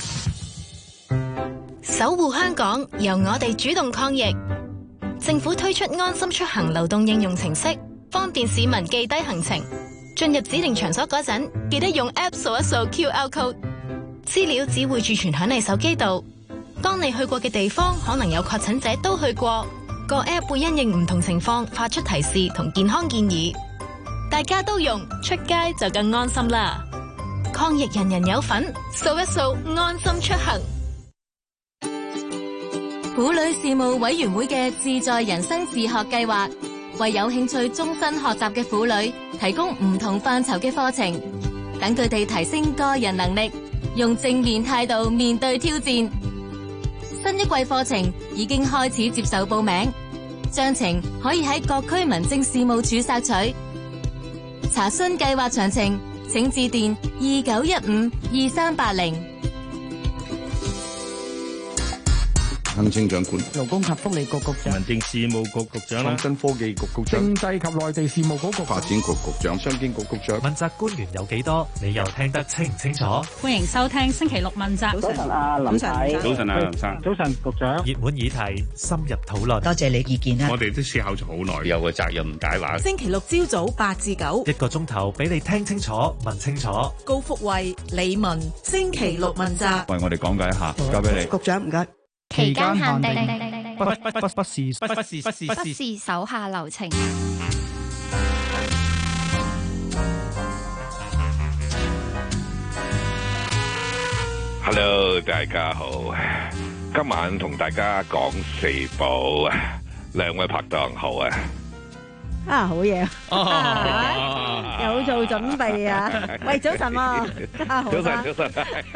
守護香港，由我哋主動抗疫。政府推出安心出行流動應用程式，方便市民記低行程。進入指定場所嗰陣，記得用 App 掃一掃 Q R code， 資料只會儲存響你手機度。當你去過嘅地方可能有確診者都去過，個 App 會因應唔同情況發出提示同健康建議。大家都用，出街就更安心啦！抗疫人人有份，掃一掃安心出行。婦女事務委員會嘅自在人生自學計劃，為有興趣終身學習嘅婦女提供唔同範疇嘅課程，等佢哋提升個人能力，用正面態度面對挑戰。新一季課程已經開始接受報名，詳情可以喺各區民政事務處索取。查詢計劃詳情，請致電二九一五二三八零。 行政長官、 勞工及福利局局長、 民政事務局局長、創新科技局局長、 政制及內地事務局局長、 發展局局長、商經局局長。 問責官員有幾多？你又聽得清唔清楚？ 歡迎收聽星期六問責。 早晨啊，林太。 早晨啊，林生。 早晨，局長。 熱門議題，深入討論。 多謝你意見啊！ 我哋都思考咗好耐，有個責任解話。 星期六朝早八至九， 一個鐘頭俾你聽清楚、問清楚。 高福慧、李文，星期六問責。 為我哋講解一下，交俾你。 局長唔該。 期間限定， 不不不不是不不是不是不是手下留情。 Hello， 大家好，今晚同大家講四寶，兩位拍檔好啊！ 啊，好嘢啊！有做準備啊！喂，早晨啊！ 早晨，早晨。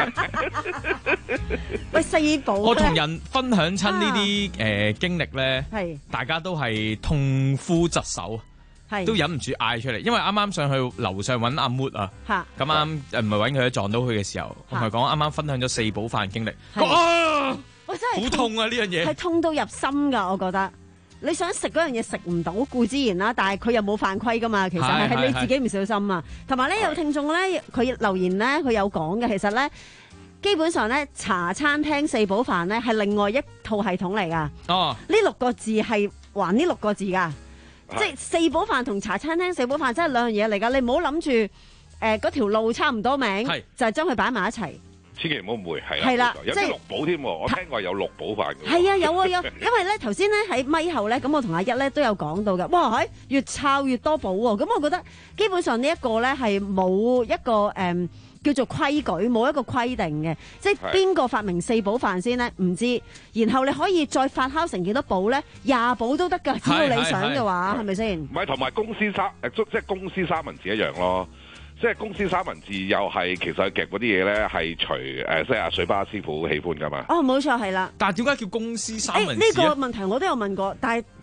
喂，四寶， 我同人分享親呢啲誒經歷咧， 係大家都係痛呼疾首，係都忍唔住嗌出嚟，因為啱啱上去樓上揾阿 Mood 啊，咁啱誒唔係揾佢，撞到佢嘅時候，同佢講啱啱分享咗四寶飯經歷，啊， 我真係好痛啊！呢樣嘢係痛到入心㗎，我覺得。你想食嗰樣嘢食唔到，固之然啦，但係佢又冇犯規噶嘛，其實係係你自己唔小心啊。同埋咧，有聽眾咧，佢留言咧，佢有講嘅，其實咧，基本上咧，茶餐廳四寶飯咧係另外一套系統嚟噶。哦，呢六個字係還呢六個字噶，即係四寶飯同茶餐廳四寶飯真係兩樣嘢嚟噶。你唔好諗住誒嗰條路差唔多名，就係將佢擺埋一齊。 千祈唔好誤會，係係啦， 有啲六寶添，我聽過有六寶飯嘅。 係啊，有啊有，因為咧頭先咧喺咪後咧，咁我同阿一咧都有講到嘅。哇，係越抄越多寶喎，咁我覺得基本上呢一個咧係冇一個誒、嗯、叫做規矩，冇一個規定嘅，即係邊個發明四寶飯先咧唔知，然後你可以再發酵成幾多寶咧，廿寶都得㗎，只要你想嘅話，係咪先？ 唔係，同埋公司三誒，即係公司三文治一樣咯。即係公司三文治又係其實夾嗰啲嘢咧係隨誒即係阿水巴師傅喜歡噶嘛？ 哦，冇錯係啦。 但係點解叫公司三文治？ 誒呢個問題我都有問過，但係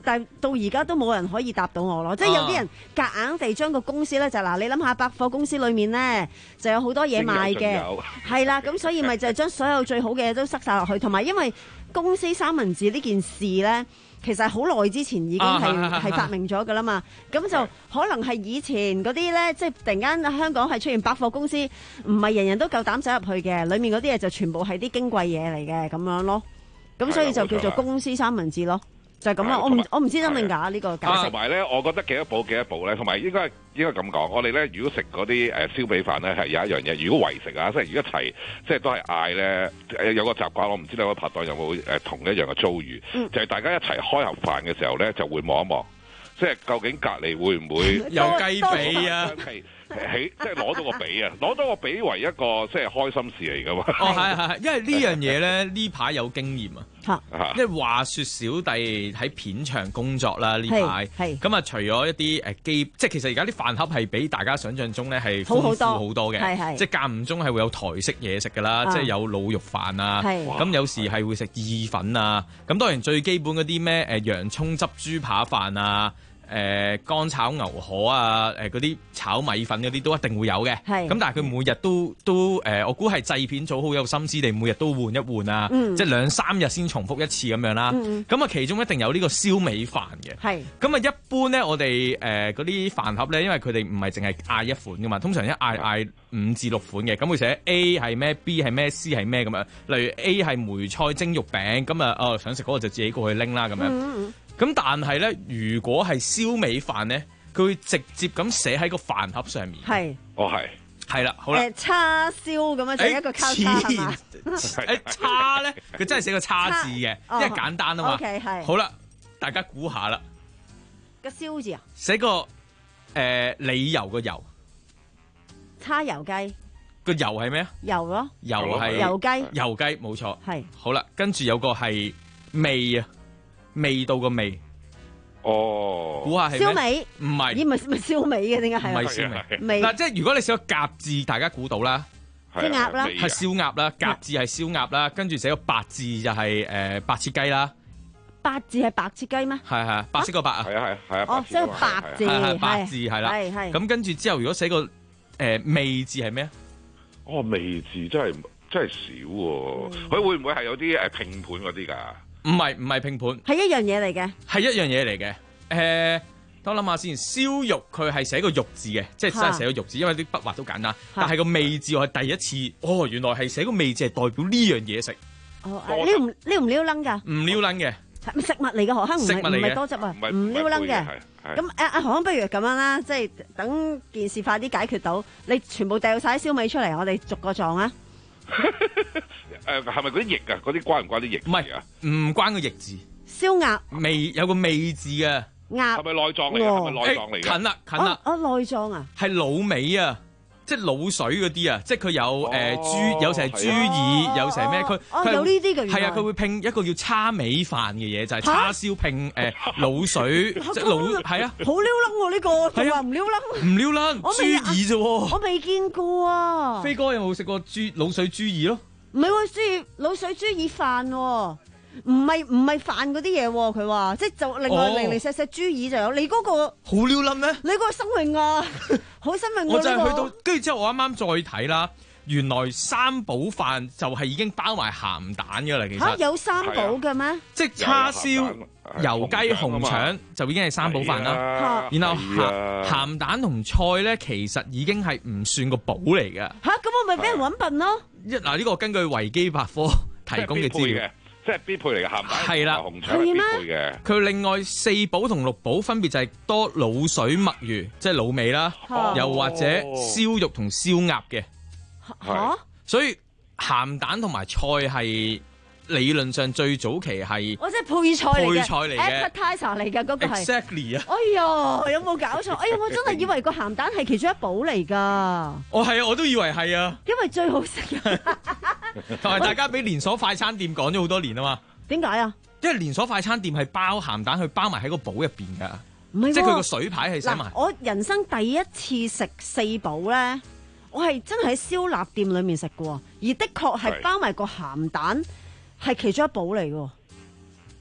但係到而家都冇人可以答到我咯。即係有啲人夾硬地將個公司咧就嗱，你諗下百貨公司裏面咧就有好多嘢賣嘅，係啦，咁所以咪就係將所有最好嘅嘢都塞晒落去，同埋因為公司三文治呢件事咧。其實好耐之前已經係係、啊、發明咗㗎啦嘛，咁就可能係以前嗰啲咧，即係突然間香港係出現百貨公司，唔係人人都夠膽走入去嘅，裡面嗰啲嘢就全部係啲矜貴嘢嚟嘅咁樣咯，咁所以就叫做公司三文治咯。就係咁啦，我唔我唔知真定假呢個解釋。 同埋咧，我覺得幾多寶幾多寶咧，同埋應該應該咁講。我哋咧，如果食嗰啲誒燒味飯咧，係有一樣嘢。如果圍食啊，即係如果一齊，即係都係嗌咧，有個習慣。我唔知兩位拍檔有冇誒同一樣嘅遭遇，嗯、就係大家一齊開盒飯嘅時候咧，就會望一望，即係究竟隔離會唔會有雞髀啊？ 起即係攞到個髀啊！攞到個髀為一個即係開心事嚟噶嘛？ 哦，係係係，因為呢樣嘢咧呢排有經驗啊！因為話說小弟喺片場工作啦呢排，咁啊除咗一啲誒基，即係其實而家啲飯盒係比大家想象中咧係豐富好多嘅，即係間唔中係會有台式嘢食噶啦，即係有滷肉飯啊，咁有時係會食意粉啊，咁當然最基本嗰啲咩誒洋葱汁豬扒飯啊。誒、呃、乾炒牛河啊，誒嗰啲炒米粉嗰啲都一定會有嘅。係咁，但係佢每日都都誒、呃，我估係製片組好有心思地每日都換一換啊，嗯、即係兩三日先重複一次咁樣啦。咁啊、嗯，其中一定有呢個燒味飯嘅。係咁啊，一般咧，我哋誒嗰啲飯盒咧，因為佢哋唔係淨係嗌一款噶嘛，通常一嗌嗌五至六款嘅，咁會寫 A 係咩 ，B 係咩 ，C 係咩咁樣。例如 A 係梅菜蒸肉餅，咁啊哦想食嗰個就自己過去拎啦咁樣。嗯咁但係咧，如果係燒味飯咧，佢會直接咁寫喺個飯盒上面。係，哦係，係啦，好啦。誒叉燒咁樣就一個交叉係嘛？誒叉咧，佢真係寫個叉字嘅，因為簡單啊嘛。OK 係。好啦，大家估下啦。個燒字啊？寫個誒理由個油。叉油雞。個油係咩啊？油咯。油係油雞。油雞冇錯。係。好啦，跟住有個係味啊。味道個味，哦，估下係咩？燒味唔係，咦？咪咪燒味嘅，點解係？唔係燒味。嗱，即係如果你寫個甲字，大家估到啦，燒鴨啦，係燒鴨啦，甲字係燒鴨啦，跟住寫個白字就係誒白切雞啦。白字係白切雞咩？係係白色個白啊，係啊係啊係啊。哦，寫個白字係白字係啦，係係。咁跟住之後，如果寫個誒味字係咩啊？哦，味字真係真係少喎，佢會唔會係有啲誒拼盤嗰啲㗎？唔係唔係拼盤，係一樣嘢嚟嘅，係一樣嘢嚟嘅。誒、呃，等我諗下先，燒肉佢係寫個肉字嘅，即係真係寫個肉字，因為啲筆畫都簡單。但係個味字我係第一次，哦，原來係寫個味字係代表呢樣嘢食。哦，撩唔撩唔撩楞㗎？唔撩楞嘅，食物嚟嘅，何坑唔係唔係多汁啊，唔撩楞嘅。咁阿阿何坑不如咁樣啦，即係等件事快啲解決到，你全部掉晒燒味出嚟，我哋逐個撞啊！誒，係咪嗰啲翼啊？嗰啲關唔關啲翼？唔係啊，唔關個翼字。燒鴨味有個味字嘅鴨，係咪內臟嚟嘅？係咪內臟嚟嘅？近啦，近啦。哦，內臟啊，係滷味啊，即係滷水嗰啲啊，即係佢有誒豬，有時係豬耳，有時係咩？佢哦有呢啲嘅，係啊，佢會拼一個叫叉尾飯嘅嘢，就係叉燒拼誒滷水，即係滷係啊，好撩楞喎呢個，係啊，唔撩楞，唔撩楞，豬耳啫喎，我未見過啊。飛哥有冇食過豬滷水豬耳咯？唔係喎，豬滷水豬耳飯喎，唔係唔係飯嗰啲嘢喎，佢話即係就另外零零舍舍豬耳就有，你嗰個好撩冧咩？你嗰個生命啊，好生命喎！我就係去到，跟住之後我啱啱再睇啦，原來三寶飯就係已經包埋鹹蛋㗎啦，其實嚇有三寶嘅咩？即係叉燒、油雞、紅腸就已經係三寶飯啦。然後鹹鹹蛋同菜咧，其實已經係唔算個寶嚟嘅。嚇，咁我咪俾人揾笨咯！一嗱呢個根據維基百科提供嘅資料，即係必配嚟嘅鹹蛋，係啦，紅腸係必配嘅。佢另外四寶同六寶分別就係多滷水墨魚，即係滷味啦，又或者燒肉同燒鴨嘅。嚇！所以鹹蛋同埋菜係理論上最早期係，我即係配菜嚟嘅，配菜嚟嘅 appetizer 嚟嘅嗰個係 exactly 啊！哎呀，有冇搞錯？哎呀，我真係以為個鹹蛋係其中一寶嚟㗎。哦，係啊，我都以為係啊，因為最好食啊！同埋大家俾連鎖快餐店講咗好多年啊嘛。點解啊？因為連鎖快餐店係包鹹蛋，佢包埋喺個寶入邊㗎。唔係，即係佢個水牌係寫埋。我人生第一次食四寶咧，我係真係喺燒臘店裏面食過，而的確係包埋個鹹蛋。係其中一寶嚟嘅，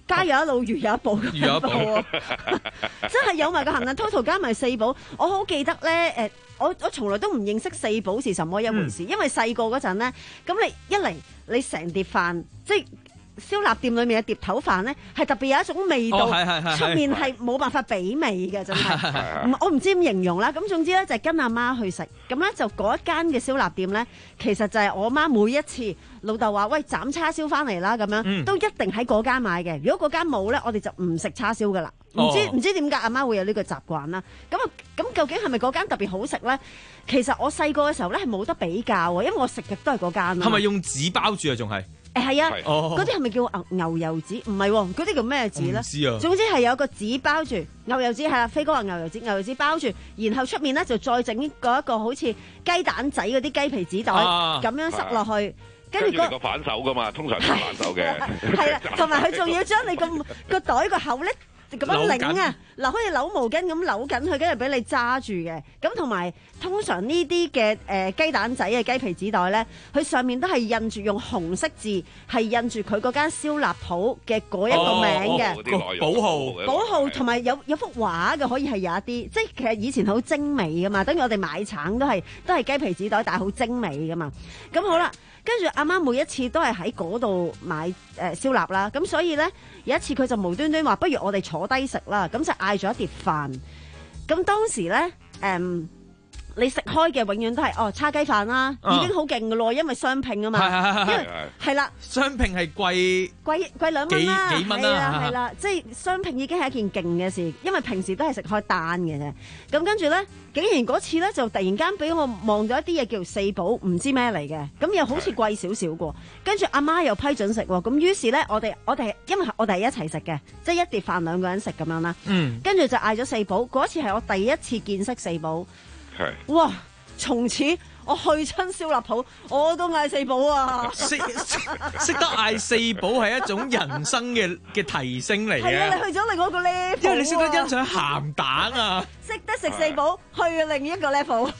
家有一老，如有一寶， 如有一寶， 真係有埋個鹹蛋 total 加埋四寶。我好記得咧，誒，我我從來都唔認識四寶是什麼一回事，嗯、因為細個嗰陣咧，咁你一嚟你成碟飯即係。燒臘店裏面嘅碟頭飯咧，係特別有一種味道，出、哦、面係冇辦法比味嘅，真係。我唔知點形容啦。咁總之咧，就係、跟阿媽去食。咁咧就嗰一間嘅燒臘店咧，其實就係我媽每一次老豆話：喂，斬叉燒翻嚟啦，咁樣、嗯、都一定喺嗰間買嘅。如果嗰間冇咧，我哋就唔食叉燒噶啦。唔知唔、哦、知點解阿媽會有呢個習慣啦。咁啊，咁究竟係咪嗰間特別好食咧？其實我細個嘅時候咧係冇得比較啊，因為我食嘅都係嗰間。 係咪用紙包住啊？仲係？ 誒係啊，嗰啲係咪叫牛牛油紙？唔係喎，嗰啲叫咩紙咧？ 唔知啊。總之係有個紙包住牛油紙，係啦，飛哥話牛油紙，牛油紙包住，然後出面咧就再整個一個好似雞蛋仔嗰啲雞皮紙袋咁、啊、樣塞落去，跟住、嗰個個反手噶嘛，通常係反手嘅。 係啦，同埋佢仲要將你個個袋個口咧。咁樣擰啊，嗱，好似扭毛巾咁扭緊佢，跟住俾你揸住嘅。咁同埋通常呢啲嘅誒雞蛋仔嘅雞皮紙袋咧，佢上面都係印住用紅色字，係印住佢嗰間燒臘鋪嘅嗰一個名嘅、 哦、 寶號，寶號同埋有有幅畫嘅，可以係有一啲，即係其實以前好精美噶嘛。等於我哋買橙都係都係雞皮紙袋，但係好精美噶嘛。咁好啦。跟住阿媽每一次都係喺嗰度買誒、呃、燒臘啦，咁所以咧有一次佢就無端端話，不如我哋坐低食啦，咁就嗌咗一碟飯。咁當時咧誒、嗯，你食開嘅永遠都係哦叉雞飯啦，啊、已經好勁噶咯，因為雙拼啊嘛， 係係係係啦， 雙拼係貴貴貴兩蚊啦， 幾蚊啦， 係啦係啦，即係雙拼已經係一件勁嘅事，因為平時都係食開單嘅啫。咁跟住咧。竟然嗰次咧就突然間俾我望到一啲嘢叫四寶，唔知咩嚟嘅，咁又好似貴少少喎。跟住阿媽又批准食喎，咁於是咧我哋我哋因為我哋係一齊食嘅，即係一碟飯兩個人食咁樣啦。嗯，跟住就嗌咗四寶，嗰次係我第一次見識四寶。係，哇！從此我去親燒臘鋪，我都嗌四寶啊！ 識識得嗌四寶係一種人生嘅嘅提升嚟嘅。 係啊，你去咗另外一個 level， 因為你識得欣賞鹹蛋啊！ 識得食四寶，去另一個 level。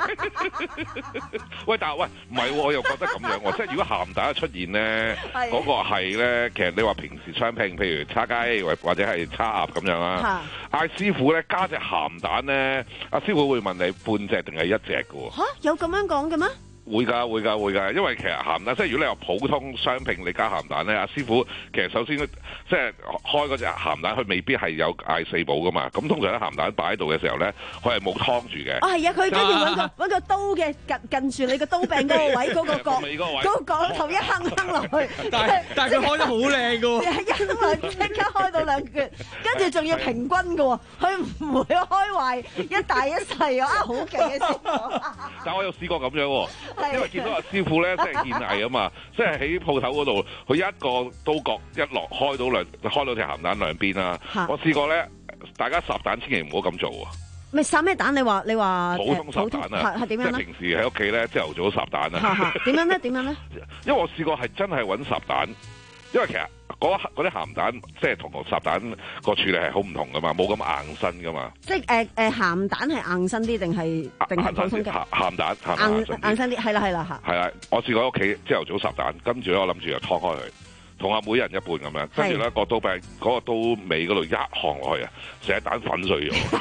喂，但係喂，唔係喎，我又覺得咁樣喎，即係如果鹹蛋一出現咧，嗰、嗰個係咧，其實你話平時雙拼，譬如叉雞或或者係叉鴨咁樣啦，嗌師傅咧加隻鹹蛋咧，阿師傅會問你半隻定係一隻嘅喎。嚇，有咁樣講嘅咩？會㗎會㗎會㗎，因為其實鹹蛋即係如果你話普通雙拼你加鹹蛋咧，阿師傅其實首先即係開嗰隻鹹蛋，佢未必係有嗌四寶㗎嘛。咁通常啲鹹蛋擺喺度嘅時候咧，佢係冇湯住嘅。 哦，係啊，佢跟住揾個揾個刀嘅近近住你個刀柄嗰個位嗰個角，嗰個角頭一坑坑落去。 但係但係佢開得好靚㗎喎， 一坑落即刻開到兩橛，跟住仲要平均㗎喎，佢唔會開壞一大一細啊，好勁嘅師傅。 但我有試過咁樣喎。因為見到阿師傅咧，即係見藝啊嘛，即係喺鋪頭嗰度，佢一個刀角一落開到兩開到條鹹蛋兩邊啦。我試過咧，大家烚蛋千祈唔好咁做啊！ 咪烚咩蛋？你話你話普通烚蛋啊， 係點樣咧？ 即係平時喺屋企咧，朝頭早烚蛋啊。 點樣咧？點樣咧？ 因為我試過係真係揾烚蛋，因為其實嗰啲鹹蛋即係同個烚蛋個處理係好唔同噶嘛，冇咁硬身噶嘛。 即係誒誒鹹蛋係硬身啲定係定係普通嘅？ 鹹蛋硬硬身啲，係啦係啦嚇。 係啦，我試過喺屋企朝頭早烚蛋，跟住咧我諗住就劏開佢。同阿每人一半咁樣，跟住咧個刀柄嗰、嗰個刀尾嗰度一行落去啊，成隻蛋粉碎咗。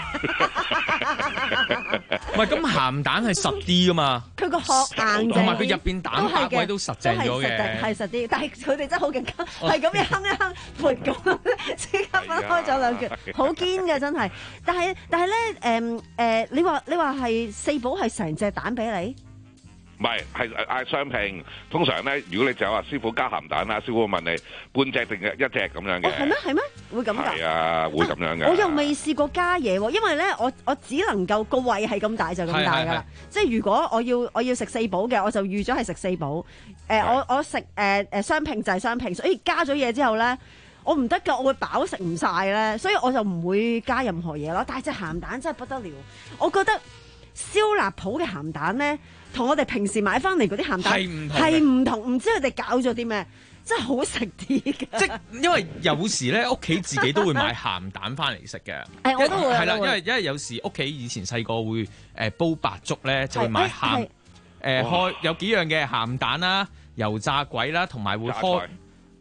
唔係咁鹹蛋係實啲噶嘛？ 佢個殼硬淨， 同埋佢入邊蛋白位都實淨咗嘅， 係實啲。但係佢哋真係好勁，係咁一坑一坑撥咁，即刻分開咗兩橛，好堅嘅真係。但係但係咧，誒、嗯、誒、呃，你話你話係四寶係成隻蛋俾你？ 唔係，係嗌雙拼。通常咧，如果你就話師傅加鹹蛋啦，師傅會問你半隻定一隻咁樣嘅。 哦，係咩？係咩？會咁㗎？ 係啊，會咁樣嘅。 我又未試過加嘢喎，因為咧，我我只能夠個胃係咁大就咁大㗎啦。即係如果我要我要食四寶嘅，我就預咗係食四寶。誒、呃，我我食誒誒雙拼就係雙拼，所以加咗嘢之後咧，我唔得㗎，我會飽食唔晒咧，所以我就唔會加任何嘢咯。但係隻鹹蛋真係不得了，我覺得燒臘鋪嘅鹹蛋咧，同我哋平時買翻嚟嗰啲鹹蛋係唔同，係唔同，唔知佢哋搞咗啲咩，真係好食啲嘅。 即係因為有時咧，屋企自己都會買鹹蛋翻嚟食嘅。 誒，我都會。 係啦，因為因為有時屋企以前細個會誒煲白粥咧，就會買鹹誒開有幾樣嘅鹹蛋啦、油炸鬼啦，同埋會開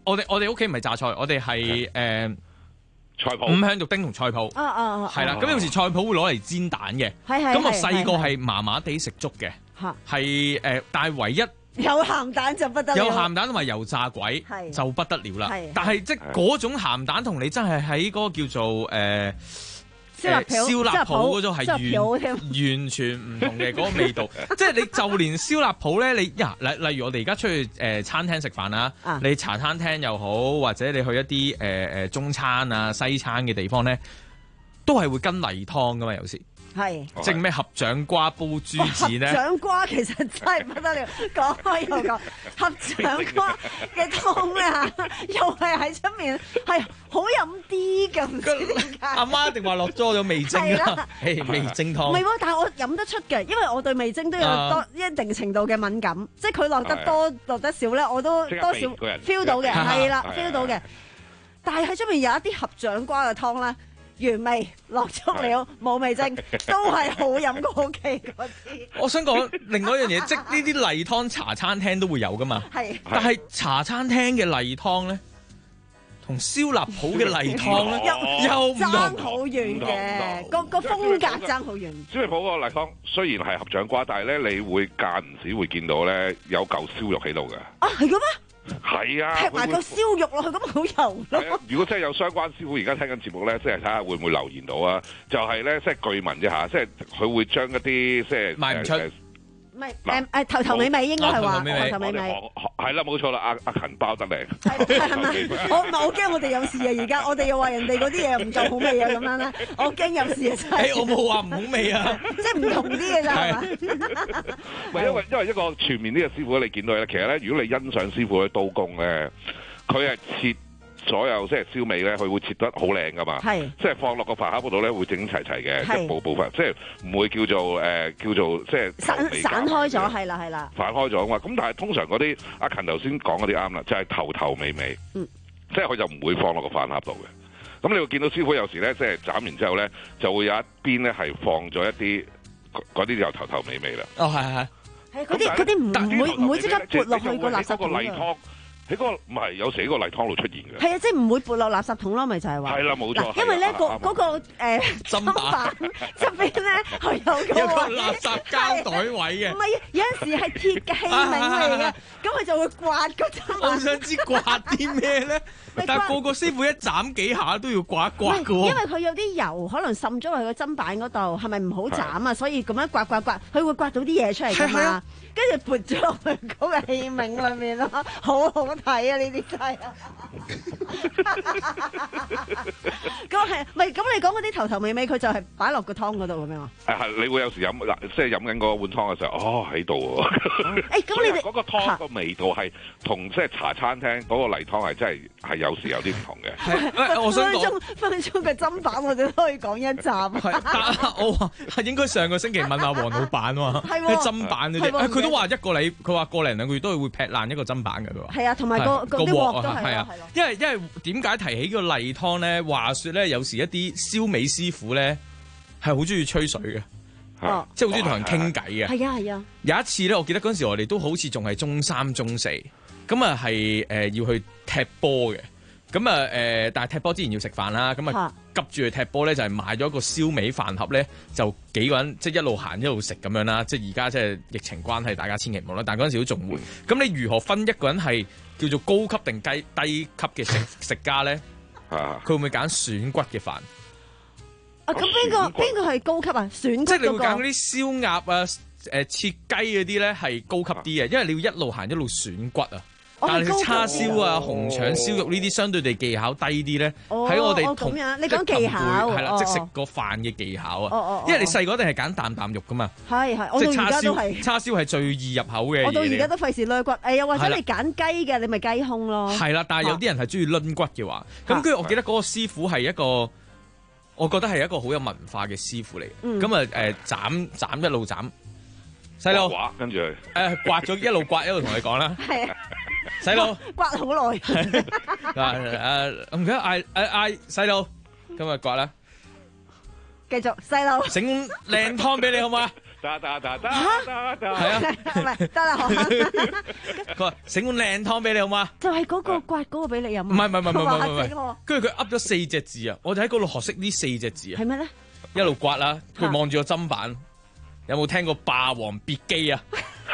我哋我哋屋企唔係榨菜，我哋係誒菜脯、 五香肉丁同菜脯。 啊啊係啦，咁有時菜脯會攞嚟煎蛋嘅。 係係。 咁我細個係麻麻地食粥嘅。 嚇。 係誒，但係唯一。 有鹹蛋就不得了， 有鹹蛋同埋油炸鬼就不得了啦。但係即係嗰種鹹蛋同你真係喺嗰個叫做誒燒臘鋪嗰種係完完全唔同嘅嗰個味道。即係你就連燒臘鋪咧，你呀例例如我哋而家出去誒餐廳食飯啊，你茶餐廳又好，或者你去一啲誒誒中餐啊西餐嘅地方咧，都係會跟例湯噶嘛，有時。 係， 即係咩合掌瓜煲豬字咧？ 合掌瓜其實真係不得了，講開又講，合掌瓜嘅湯咧，又係喺出面係好飲啲㗎，唔知點解。 阿媽一定話落咗咗味精啦，誒味精湯。 唔係喎，但係我飲得出嘅，因為我對味精都有多一定程度嘅敏感，即係佢落得多落得少咧，我都多少 feel 到嘅，係啦 feel 到嘅。但係喺出面有一啲合掌瓜嘅湯咧。原味落足料冇味精，都係好飲過屋企嗰啲。 我想講另外一樣嘢，即係呢啲例湯茶餐廳都會有噶嘛。係，但係茶餐廳嘅例湯咧，同燒臘鋪嘅例湯咧又唔同， 爭好遠嘅，個個風格爭好遠。 燒臘鋪嗰個例湯雖然係合掌瓜，但係咧你會間唔時會見到咧有嚿燒肉喺度嘅。 啊，係嘅咩？ 係啊， 劈埋個燒肉落去，咁好油咯。 如果真係有相關師傅而家聽緊節目咧，即係睇下會唔會留言到啊？就係咧，即係據聞啫嚇，即係佢會將一啲即係賣唔出。 唔係誒誒頭頭尾尾應該係話頭頭尾尾係啦，冇錯啦，阿阿勤包得嚟係係咪？我唔係我驚我哋有事啊！而家我哋又話人哋嗰啲嘢唔夠好味啊咁樣咧，我驚有事啊真係。 誒我冇話唔好味啊， 即係唔同啲嘅咋係嘛？ 唔係因為因為一個全面呢個師傅你見到咧，其實咧如果你欣賞師傅嘅刀工咧，佢係切。所有即係燒味咧，佢會切得好靚噶嘛，即係放落個飯盒嗰度咧會整齊齊嘅，一部部分，即係唔會叫做誒、呃、叫做即係散散開咗，係啦係啦， 散開咗啊嘛。咁但係通常嗰啲阿勤頭先講嗰啲啱啦，就係、是、頭頭尾尾，嗯、即係佢就唔會放落個飯盒度嘅。咁你會見到師傅有時咧，即係斬完之後咧，就會有一邊咧係放咗一啲嗰啲就頭頭尾尾啦。 哦，係係係， 係嗰啲嗰啲唔會唔會即刻撥落去個垃圾桶。 喺嗰個唔係有時喺個例湯度出現嘅， 係啊，即係唔會撥落垃圾桶咯，咪就係話。 係啦，冇錯。 因為咧個嗰個誒砧板側邊咧係有有個垃圾膠袋位嘅。 唔係，有陣時係鐵嘅器皿嚟嘅，咁佢就會刮個砧板。 我想知刮啲咩咧？但係個個師傅一斬幾下都要刮一刮嘅喎。 因為佢有啲油可能滲咗落去個砧板嗰度，係咪唔好斬啊？所以咁樣刮刮刮，佢會刮到啲嘢出嚟㗎嘛。跟住撥咗落去嗰個器皿裏面咯，好好睇啊！呢啲真係，咁係咪咁？你講嗰啲頭頭尾尾，佢就係擺落個湯嗰度咁樣啊？ 係係，你會有時飲嗱，即係飲緊嗰碗湯嘅時候，哦喺度喎。誒， 咁你哋嗰個湯個味道係同即係茶餐廳嗰個例湯係真係係有時有啲唔同嘅。 係，我想講分分鐘嘅砧板，我哋都可以講一集。 係，但我話係應該上個星期問下黃老闆啊嘛，啲砧板嗰啲，佢都話一個禮，佢話個零兩個月都係會劈爛一個砧板嘅，佢話。 係啊，同埋個個啲鑊都係啊， 因為因為點解提起個例湯咧？話說咧，有時一啲燒味師傅咧係好中意吹水嘅， 哦， 即係好中意同人傾偈嘅。 係啊係啊。 有一次咧，我記得嗰陣時我哋都好似仲係中三中四，咁啊係誒要去踢波嘅。咁啊誒，但係踢波之前要食飯啦，咁啊急住去踢波咧，就係買咗個燒味飯盒咧，就幾個人即係一路行一路食咁樣啦。即係而家即係疫情關係，大家千祈唔好啦。但係嗰陣時都仲會。咁你如何分一個人係叫做高級定低低級嘅食食家咧？佢會唔會揀選骨嘅飯？ 啊，咁邊個邊個係高級啊？選骨嗰個。即係你會揀嗰啲燒鴨啊、誒切雞嗰啲咧係高級啲嘅，因為你要一路行一路選骨啊。但係你叉燒啊、紅腸燒肉呢啲相對地技巧低啲咧，喺我哋同你講技巧係啦，即食個飯嘅技巧啊。因為你細個一定係揀啖啖肉噶嘛。 係係，我到而家都係。 叉燒係最易入口嘅。 我到而家都費事攆骨。誒，又或者你揀雞嘅，你咪雞胸咯。 係啦，但係有啲人係中意攆骨嘅話，咁跟住我記得嗰個師傅係一個，我覺得係一個好有文化嘅師傅嚟。咁啊誒，斬斬一路斬，細路跟住誒刮咗一路刮一路同你講啦。係啊。細路刮好耐， 嗱誒唔該嗌誒嗌細路，今日刮啦， 繼續細路整靚湯俾你好唔好啊？ 得得得得得得， 係啊， 唔係得啦， 佢話整碗靚湯俾你好嘛？ 就係嗰個刮嗰個俾你飲。 唔係唔係唔係唔係唔係， 係， 跟住佢噏咗四隻字啊！我就喺嗰度學識呢四隻字啊。 係咩咧？ 一路刮啦，佢望住個砧板，有冇聽過霸王別姬啊？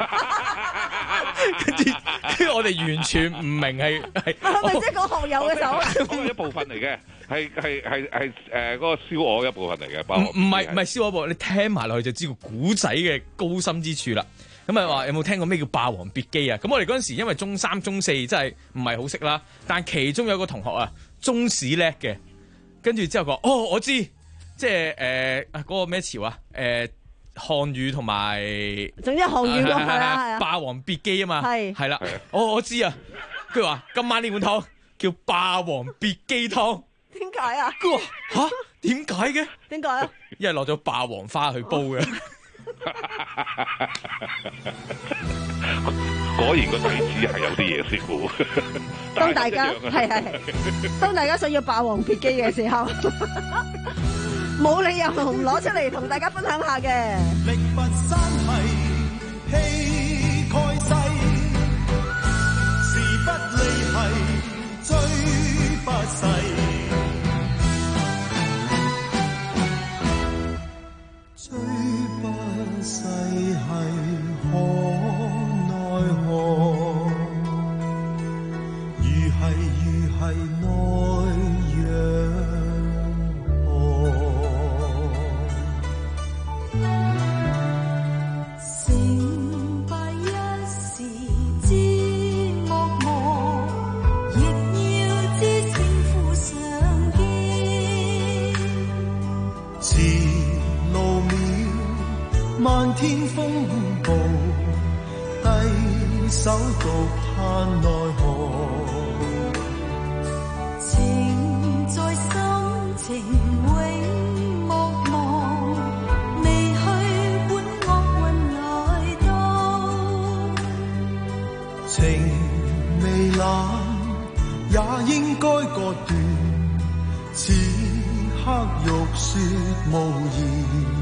跟住跟住我哋完全唔明係係係咪即係講學友嘅手？ 嗰個一部分嚟嘅，係係係係誒嗰個燒鵝一部分嚟嘅。 唔唔係唔係燒鵝部，你聽埋落去就知個古仔嘅高深之處啦。咁啊話有冇聽過咩叫霸王別姬啊？咁我哋嗰陣時因為中三中四真係唔係好識啦，但其中有個同學啊中史叻嘅，跟住之後講哦我知，即係誒嗰個咩朝啊誒。呃漢語同埋， 總之漢語咯，係啊係啊， 霸王別姬啊嘛， 係係啦，我我知啊。佢話今晚呢碗湯叫霸王別姬湯， 點解啊？ 佢話吓點解嘅？ 點解啊？ 因為落咗霸王花去煲嘅。 果然個弟子係有啲嘢先喎。 當大家係係係，當大家想要霸王別姬嘅時候。冇理由唔攞出嚟同大家分享下嘅。力拔山兮氣蓋世，時不利兮追不逝，追不逝兮可奈何，如係如係內陽。漫天風暴，低手獨盼奈何。情在心，情永莫忘，未去管惡運來到。情未冷，也應該割斷，此刻欲說無言。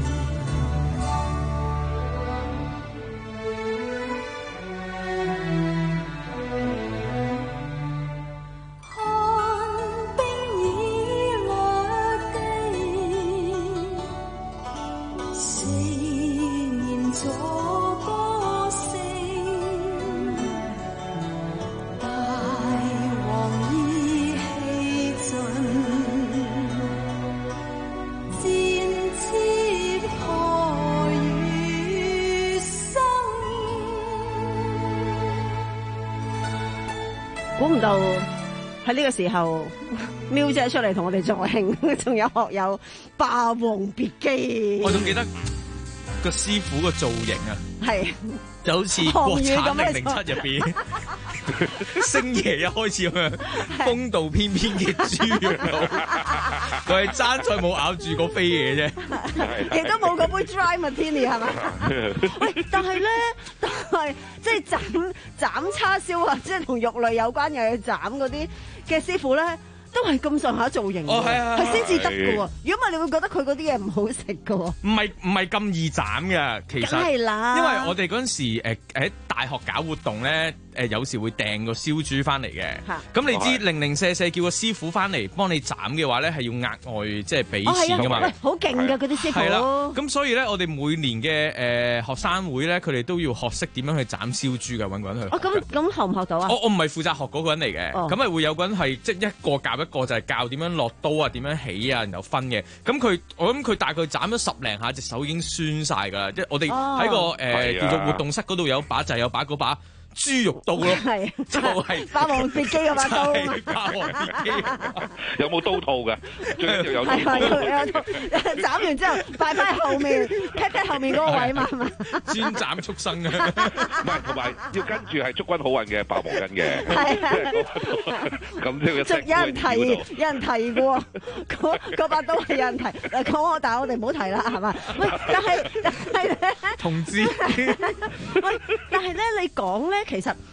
估唔到喺呢個時候，喵姐出嚟同我哋助興，仲有學友霸王別姬。 我仲記得個師傅個造型啊，係就好似國產零零七入邊星爺一開始咁樣風度翩翩嘅豬佬，佢係爭在冇咬住個飛嘢啫， 亦都冇嗰杯 dry martini 係嘛？喂，但係咧，但係即係斬斬叉燒啊，即係同肉類有關又要斬嗰啲嘅師傅咧。都係咁上下造型，係先至得嘅喎。如果唔係，你會覺得佢嗰啲嘢唔好食嘅喎。唔係唔係咁易斬嘅，其實。梗係啦。因為我哋嗰陣時誒喺大學搞活動咧，誒有時會訂個燒豬翻嚟嘅。咁你知零零舍舍叫個師傅翻嚟幫你斬嘅話咧，係要額外即係俾錢㗎嘛。喂，好勁㗎嗰啲師傅。係啦。咁所以咧，我哋每年嘅誒學生會咧，佢哋都要學識點樣去斬燒豬嘅，揾個人去。哦，咁咁學唔學到啊？我我唔係負責學嗰個人嚟嘅，咁係會有個人係即係一個教一個就係教點樣落刀啊，點樣起啊，然後分嘅。咁佢我諗佢大概斬咗十零下，隻手已經酸晒噶啦。即係我哋喺個誒、哦呃、叫做活動室嗰度有把就係有把嗰把豬肉刀咯，係就係霸王別姬嗰把刀。霸王別姬有冇刀套㗎？最緊要有刀套。 斬完之後擺翻喺後面 pat pat 後面嗰個位嘛，係嘛？ 專斬畜生啊！ 唔係，同埋要跟住係祝君好運嘅霸王巾嘅。係係。咁即係有人提，有人提過嗰嗰把刀係有人提。嗱講我，但係我哋唔好提啦，係嘛？喂，但係但係咧， 同志。 喂，但係咧，你講咧。其實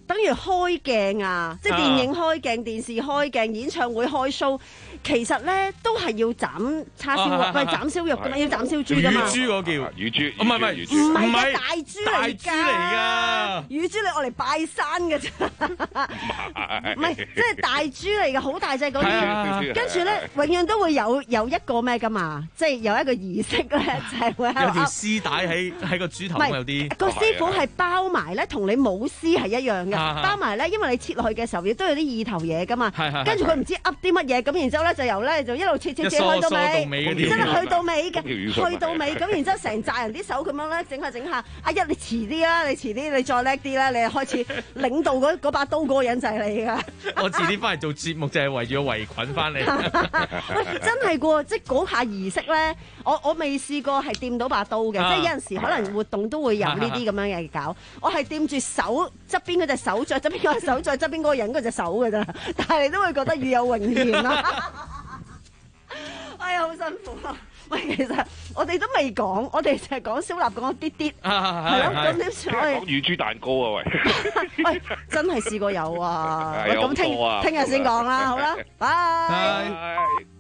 等於開鏡啊，即係電影開鏡、電視開鏡、演唱會開 show， 其實咧都係要斬叉燒肉，唔係斬燒肉噶嘛，要斬燒豬噶嘛。 乳豬嗰叫乳豬， 唔係唔係， 唔係嘅大豬大嚟豬嚟㗎。 乳豬你我嚟拜山嘅啫，唔係即係大豬嚟嘅，好大隻嗰啲。跟住咧，永遠都會有有一個咩噶嘛，即係有一個儀式咧，就係會有條絲帶喺喺個豬頭咁有啲。 個師傅係包埋咧，同你冇絲係一樣嘅。包埋咧，因為你切落去嘅時候亦都有啲意頭嘢噶嘛，跟住佢唔知噏啲乜嘢，咁然之後咧就由咧就一路切切切去到尾，真係去到尾嘅，去到尾咁，然之後成扎人啲手咁樣咧整下整下，阿一你遲啲啦，你遲啲你再叻啲啦，你開始領導嗰嗰把刀嗰個人就係你噶。 我遲啲翻嚟做節目就係圍住個圍裙翻嚟。 喂，真係噶，即係嗰下儀式咧，我我未試過係掂到把刀嘅，即係有陣時可能活動都會有呢啲咁樣嘅搞，我係掂住手側邊嗰隻手掌。側邊嗰個手再側邊嗰個人嗰隻手嘅啫，但係你都會覺得與有榮焉啦。哎呀，好辛苦啊！喂，其實我哋都未講，我哋就係講燒臘講咗啲啲，係咯，咁點算？我哋講乳豬蛋糕啊，喂！ 喂，真係試過有啊！ 咁聽聽日先講啦，好啦，拜。